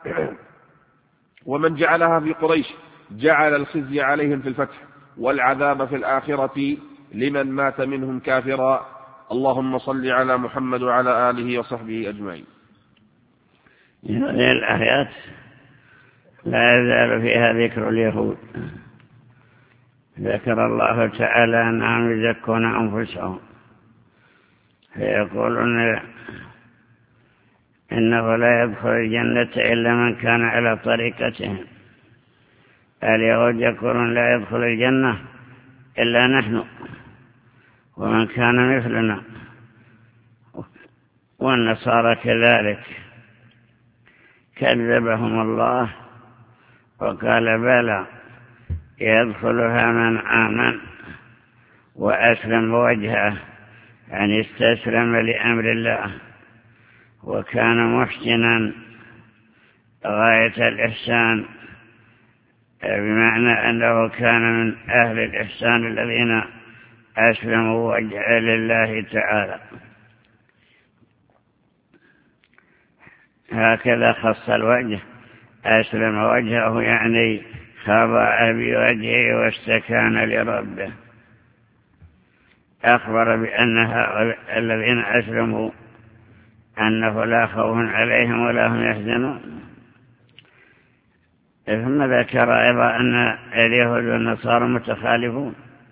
Speaker 5: ومن جعلها في قريش جعل الخزي عليهم في الفتح والعذاب في الآخرة لمن مات منهم كافرا. اللهم صل على محمد وعلى آله وصحبه أجمعين.
Speaker 2: هذه الآيات لا يزال فيها ذكر اليهود. ذكر الله تعالى أنهم يزكون أنفسهم فيقولون إنه لا يدخل الجنة إلا من كان على طريقتهم. اليهود يقولون لا يدخل الجنة إلا نحن ومن كان مثلنا، والنصارى كذلك. كذبهم الله وقال بلى يدخلها من آمن وأسلم وجهه، يعني استسلم لأمر الله وكان محسنا غاية الإحسان، بمعنى أنه كان من أهل الإحسان الذين أسلموا وجهه لله تعالى. هكذا خص الوجه، أسلم وجهه يعني خضع بوجهه واستكان لربه. أخبر بأن هؤلاء الذين أسلموا أنه لا خوف عليهم ولا هم يحزنون. ثم ذكر أيضا أن اليهود والنصارى متخالفون،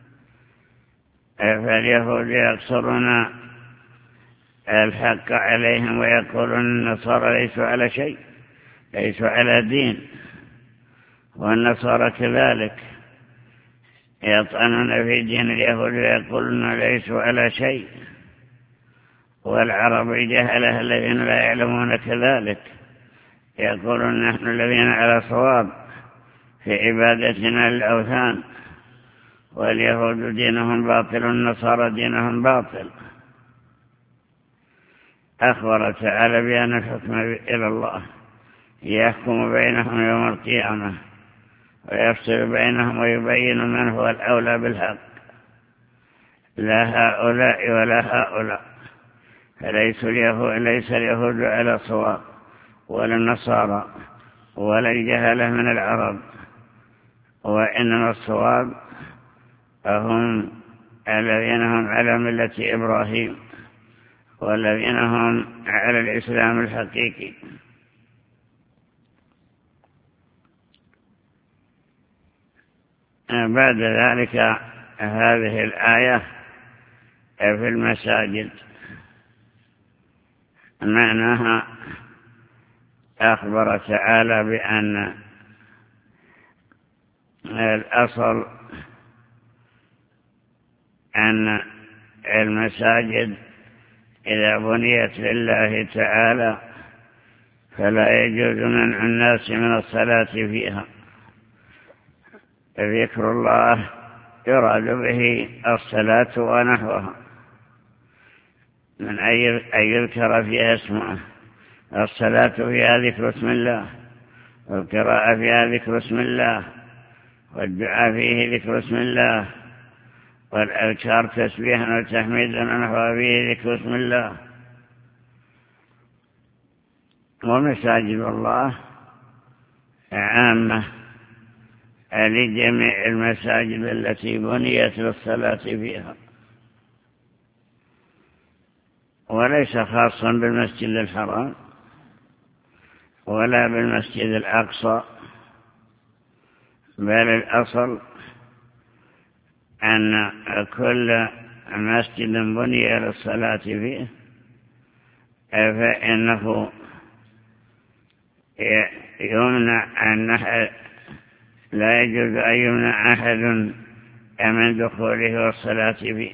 Speaker 2: فاليهود يقصرون الحق عليهم ويقولون النصارى ليسوا على شيء، ليسوا على دين، والنصارى كذلك يطعنون في دين اليهود ويقولون ليسوا على شيء. والعرب الجهلة الذين لا يعلمون كذلك يقولون نحن الذين على صواب في عبادتنا للأوثان، واليهود دينهم باطل والنصارى دينهم باطل. أخبر تعالى بأن الحكم إلى الله، يحكم بينهم يوم القيامة ويفصل بينهم ويبين من هو الأولى بالحق، لا هؤلاء ولا هؤلاء. فليس اليهود ليس اليهود على صواب ولا النصارى ولا الجهلة من العرب، وإنما الصواب هم الذين هم على ملة إبراهيم والذين هم على الإسلام الحقيقي. بعد ذلك هذه الآية في المساجد معناها أخبر تعالى بأن الأصل أن المساجد إذا بنيت لله تعالى فلا يجوز منع الناس من الصلاة فيها. ذكر الله يراد به الصلاة ونحوها، من أن يذكر فيها اسمه. الصلاة فيها ذكر اسم الله، والقراءة فيها ذكر اسم الله، والدعاء فيه ذكر اسم الله، والأذكار تسبيحا وتحميدا ونحو به ذكر اسم الله. ومساجد الله عامة لجميع المساجد التي بنيت للصلاة فيها، وليس خاصا بالمسجد الحرام ولا بالمسجد الأقصى، بل الأصل أن كل مسجد بني للصلاة فيه فإنه يمنع أن لا يجوز أن يمنع أحد من دخوله والصلاة فيه.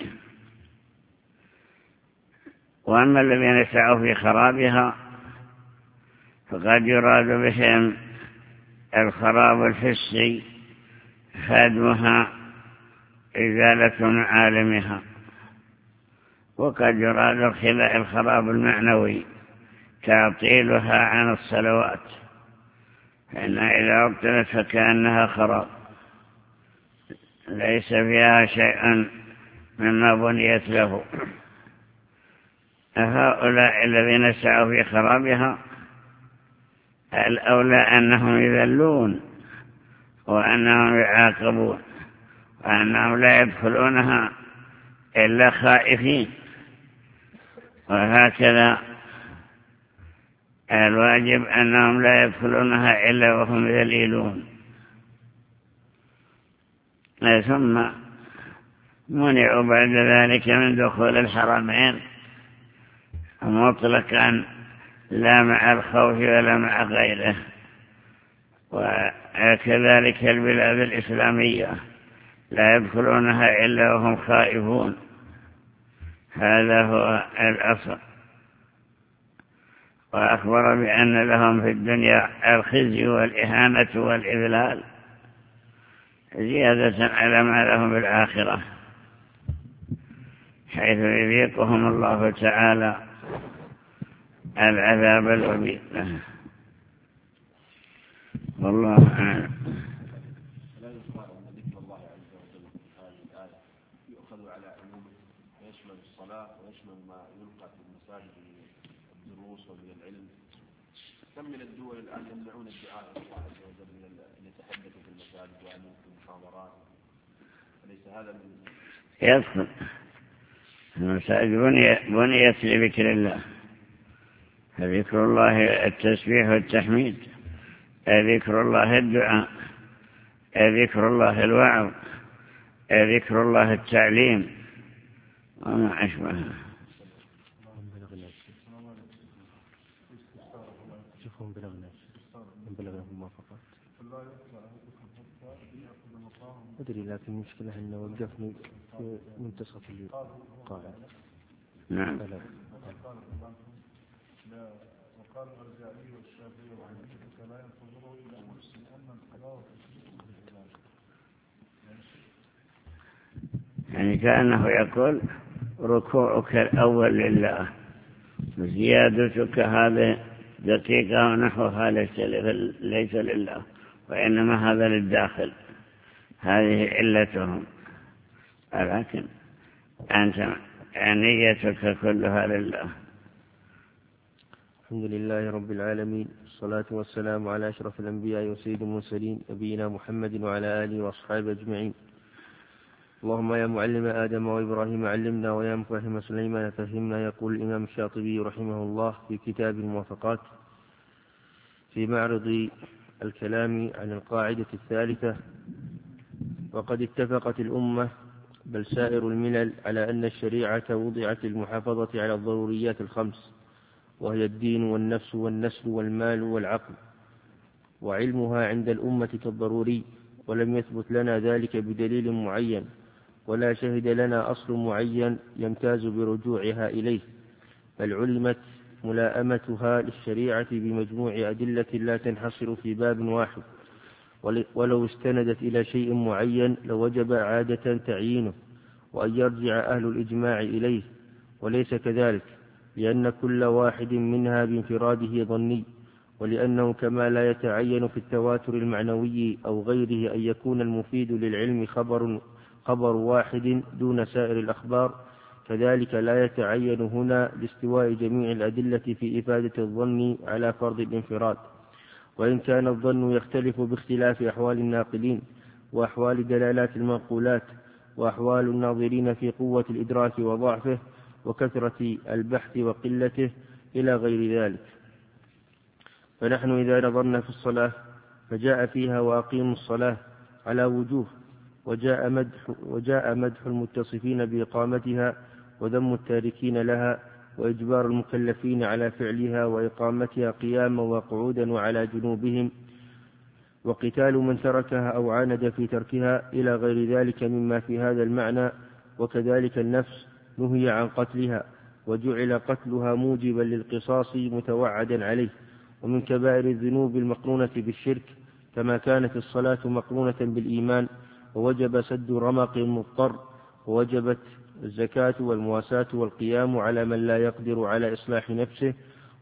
Speaker 2: وأما الذين سعوا في خرابها فقد يراد بهم الخراب الحسي هدمها إزالة معالمها، وقد يراد الخراب المعنوي تعطيلها عن الصلوات، فإن إذا أبطلت فكأنها خراب ليس فيها شيء مما بنيت له. هؤلاء الذين سعوا في خرابها الأولى أنهم يذلون وأنهم يعاقبون وأنهم لا يدخلونها إلا خائفين، وهكذا الواجب أنهم لا يدخلونها إلا وهم ذليلون. ثم منعوا بعد ذلك من دخول الحرمين مطلقا لا مع الخوف ولا مع غيره. وكذلك البلاد الإسلامية لا يدخلونها إلا وهم خائفون، هذا هو الأصل. وأخبر بأن لهم في الدنيا الخزي والإهانة والإذلال زيادة على ما لهم بالآخرة، حيث يذيقهم الله تعالى العذاب الوبيل. والله أعلم.
Speaker 5: لا يذكر أن ذكر الله عز وجل في هذه الآية يؤخذ على عمومه ويشمل الصلاة ويشمل ما يلقى في المساجد من الدروس ومن العلم. كم من الدول الآن يمنعون الدعاء إلى الله عز وجل من أن يتحدثوا في المساجد وأن يلقوا محاضرات، أليس هذا من
Speaker 2: يدخل المساجد بنيت لذكر الله، فذكر الله التسبيح والتحميد، ذكر الله الدعاء، ذكر الله الوعظ، ذكر الله التعليم وما أشبهه.
Speaker 4: شوفهم بلغنا بلغنا الموافقات أدري، لكن المشكلة أنه وقفني في منتصف القاعدة.
Speaker 2: نعم.
Speaker 6: وقال الرجالي والشافعي وحنيفة لا ينتظروا إلى محسن أن القضاء
Speaker 2: يعني كأنه يقول ركوعك الأول لله وزيادتك هذه دقيقة ونحوها ليس لله، وإنما هذا للداخل، هذه علتهم. ولكن أنت نيتك كلها لله.
Speaker 7: الحمد لله رب العالمين، والصلاة والسلام على أشرف الأنبياء وسيد المرسلين نبينا محمد وعلى آله وأصحابه أجمعين. اللهم يا معلم آدم وإبراهيم علمنا، ويا مفهم سليمان فهمنا. يقول الإمام الشاطبي رحمه الله في كتاب الموافقات في معرض الكلام عن القاعدة الثالثة: وقد اتفقت الأمة بل سائر الملل على أن الشريعة وضعت للمحافظة على الضروريات الخمس، وهي الدين والنفس والنسل والمال والعقل، وعلمها عند الأمة كالضروري، ولم يثبت لنا ذلك بدليل معين، ولا شهد لنا أصل معين يمتاز برجوعها إليه، بل علمت ملائمتها للشريعة بمجموع أدلة لا تنحصر في باب واحد، ولو استندت إلى شيء معين لوجب عادة تعيينه وأن يرجع أهل الإجماع إليه، وليس كذلك، لأن كل واحد منها بانفراده ظني، ولأنه كما لا يتعين في التواتر المعنوي أو غيره أن يكون المفيد للعلم خبر خبر واحد دون سائر الأخبار، كذلك لا يتعين هنا لاستواء جميع الأدلة في إفادة الظن على فرض الانفراد، وإن كان الظن يختلف باختلاف أحوال الناقلين وأحوال دلالات المنقولات وأحوال الناظرين في قوة الإدراك وضعفه وكثرة البحث وقلته إلى غير ذلك. فنحن إذا نظرنا في الصلاة فجاء فيها وأقيموا الصلاة على وجوه، وجاء مدح, وجاء مدح المتصفين بإقامتها وذم التاركين لها، وإجبار المكلفين على فعلها وإقامتها قياما وقعودا وعلى جنوبهم، وقتال من تركها أو عاند في تركها إلى غير ذلك مما في هذا المعنى. وكذلك النفس نهي عن قتلها وجعل قتلها موجبا للقصاص متوعدا عليه. ومن كبائر الذنوب المقرونة بالشرك كما كانت الصلاة مقرونة بالإيمان ووجب سد رمق المضطر، ووجبت الزكاة والمواساة والقيام على من لا يقدر على إصلاح نفسه،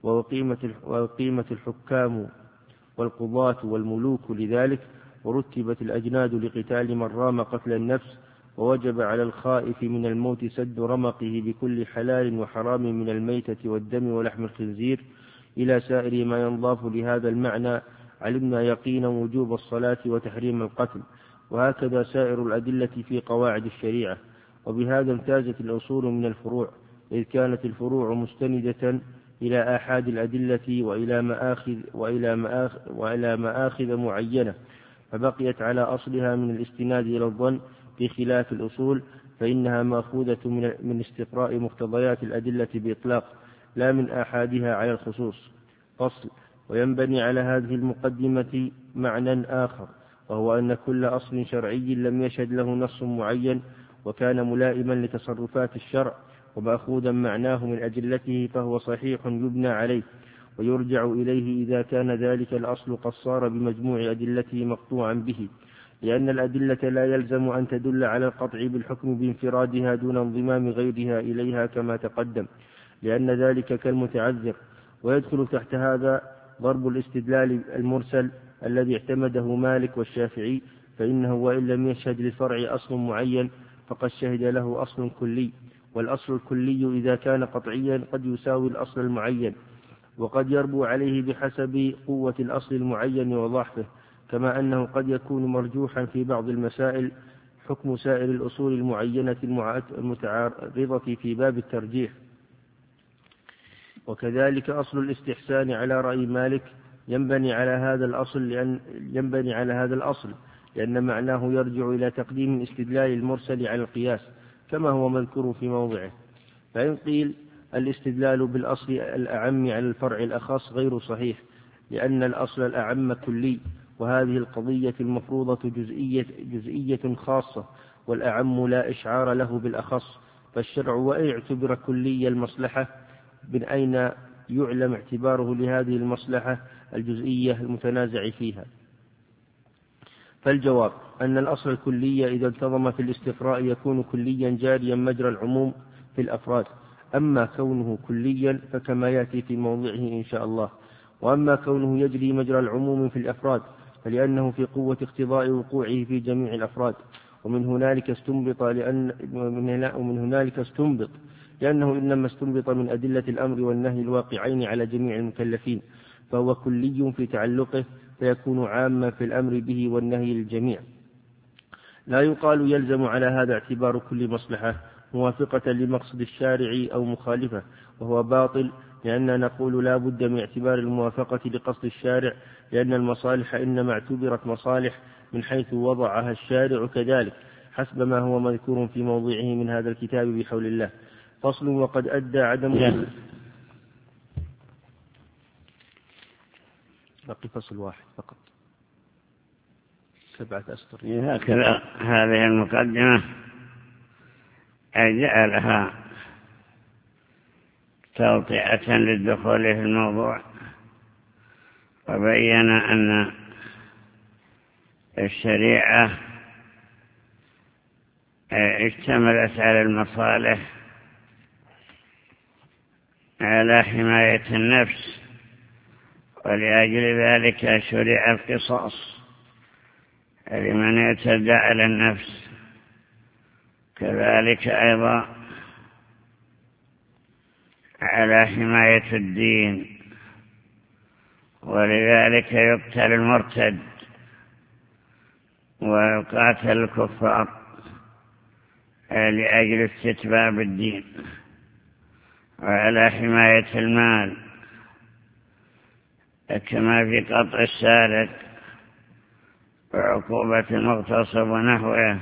Speaker 7: وقيمة الحكام والقضاة والملوك لذلك، ورتبت الأجناد لقتال من رام قتل النفس، ووجب على الخائف من الموت سد رمقه بكل حلال وحرام من الميتة والدم ولحم الخنزير إلى سائر ما ينضاف لهذا المعنى. علمنا يقينا وجوب الصلاة وتحريم القتل، وهكذا سائر الأدلة في قواعد الشريعة. وبهذا امتازت الأصول من الفروع، إذ كانت الفروع مستندة إلى آحاد الأدلة وإلى مآخذ, وإلى مآخذ, وإلى مآخذ معينة، فبقيت على أصلها من الاستناد إلى الظن، بخلاف الأصول فإنها مأخوذة من استقراء مقتضيات الأدلة بإطلاق لا من آحادها على الخصوص. فصل. وينبني على هذه المقدمة معنى آخر، وهو أن كل أصل شرعي لم يشهد له نص معين وكان ملائما لتصرفات الشرع ومأخوذا معناه من أجلته فهو صحيح يبنى عليه ويرجع إليه إذا كان ذلك الأصل قد صار بمجموع أدلته مقطوعا به، لأن الأدلة لا يلزم أن تدل على القطع بالحكم بانفرادها دون انضمام غيرها إليها كما تقدم، لأن ذلك كالمتعذر. ويدخل تحت هذا ضرب الاستدلال المرسل الذي اعتمده مالك والشافعي، فإنه وإن لم يشهد للفرع أصل معين فقد شهد له أصل كلي، والأصل الكلي إذا كان قطعيا قد يساوي الأصل المعين، وقد يربو عليه بحسب قوة الأصل المعين وضعفه، كما أنه قد يكون مرجوحا في بعض المسائل حكم سائر الأصول المعينة المتعارضة في باب الترجيح. وكذلك أصل الاستحسان على رأي مالك ينبني على هذا الأصل لأن ينبني على هذا الأصل لأن معناه يرجع إلى تقديم الاستدلال المرسل على القياس كما هو مذكور في موضعه. فإن قيل الاستدلال بالأصل الأعم على الفرع الأخص غير صحيح، لأن الأصل الأعم كلي، وهذه القضية المفروضة جزئية, جزئية خاصة، والأعم لا إشعار له بالأخص، فالشرع وإن اعتبر كلي المصلحة من أين يعلم اعتباره لهذه المصلحة الجزئية المتنازع فيها؟ فالجواب أن الأصل الكلي إذا انتظم في الاستقراء يكون كليا جاريا مجرى العموم في الأفراد، أما كونه كليا فكما يأتي في موضعه إن شاء الله. وأما كونه يجري مجرى العموم في الأفراد فلأنه في قوة اقتضاء وقوعه في جميع الأفراد، ومن هنالك استنبط لأن ومن هنالك استنبط لأنه إنما استنبط من أدلة الأمر والنهي الواقعين على جميع المكلفين، فهو كلي في تعلقه فيكون عاما في الأمر به والنهي للجميع. لا يقال يلزم على هذا اعتبار كل مصلحة موافقة لمقصد الشارع أو مخالفة، وهو باطل، لأننا نقول لا بد من اعتبار الموافقة لقصد الشارع، لأن المصالح إنما اعتبرت مصالح من حيث وضعها الشارع كذلك حسب ما هو مذكور في موضعه من هذا الكتاب بحول الله. فصل. وقد أدى عدم بقي فصل واحد فقط سبعة أسطر.
Speaker 2: هكذا هذه المقدمة أجعلها توطئة للدخول في الموضوع، وبين أن الشريعة اشتملت على المصالح على حماية النفس، ولأجل ذلك شرع القصاص لمن يعتدى على النفس، كذلك أيضا على حماية الدين، ولذلك يقتل المرتد ويقاتل الكفار لأجل استتباب الدين، وعلى حماية المال كما في قطع السارق وعقوبة المغتصب ونحوه.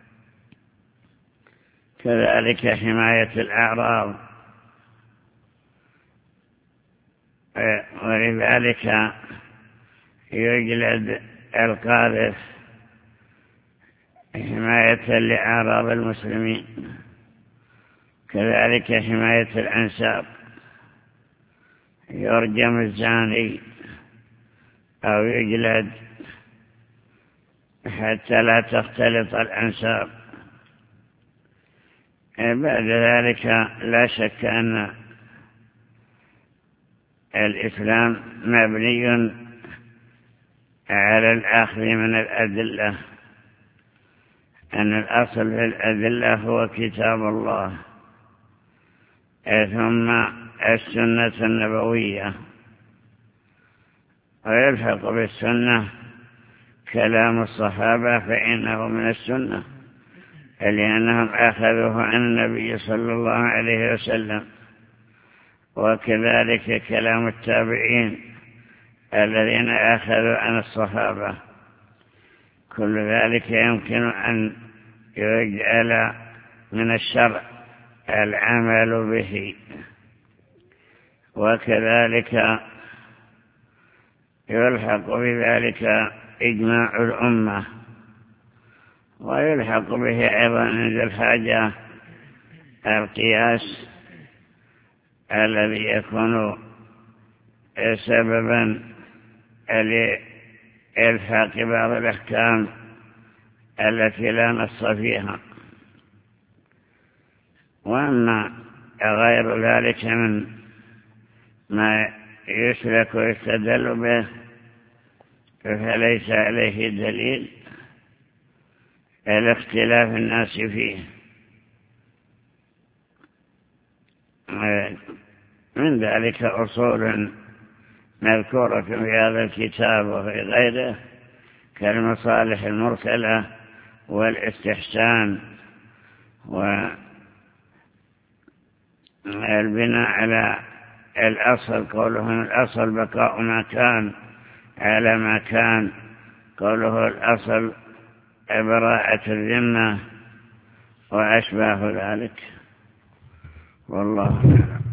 Speaker 2: كذلك حماية الأعراض، ولذلك يجلد القاذف حماية لأعراض المسلمين. كذلك حماية الأنساب، يرجم الزاني أو يجلد حتى لا تختلط الأنساب. بعد ذلك لا شك أن الإسلام مبني على الأخذ من الأدلة، أن الأصل في الأدلة هو كتاب الله ثم السنة النبوية، ويلحق بالسنة كلام الصحابة فإنه من السنة لأنهم أخذوه عن النبي صلى الله عليه وسلم، وكذلك كلام التابعين الذين أخذوا عن الصحابة. كل ذلك يمكن أن يجعل من الشرع العمل به. وكذلك يلحق بذلك إجماع الأمة، ويلحق به أيضا عند الحاجة القياس الذي يكون سببا لإلحاق بعض الأحكام التي لا نص فيها. وأما غير ذلك من ما يسلك ويستدل به فليس عليه دليل لاختلاف الناس فيه. من ذلك أصول مذكورة في هذا الكتاب وفي غيره كالمصالح المرسلة والاستحسان والبناء على الأصل. قولهم الأصل بقاء ما كان على ما كان، قوله الأصل براءة الذمة وأشباه ذلك. والله أعلم.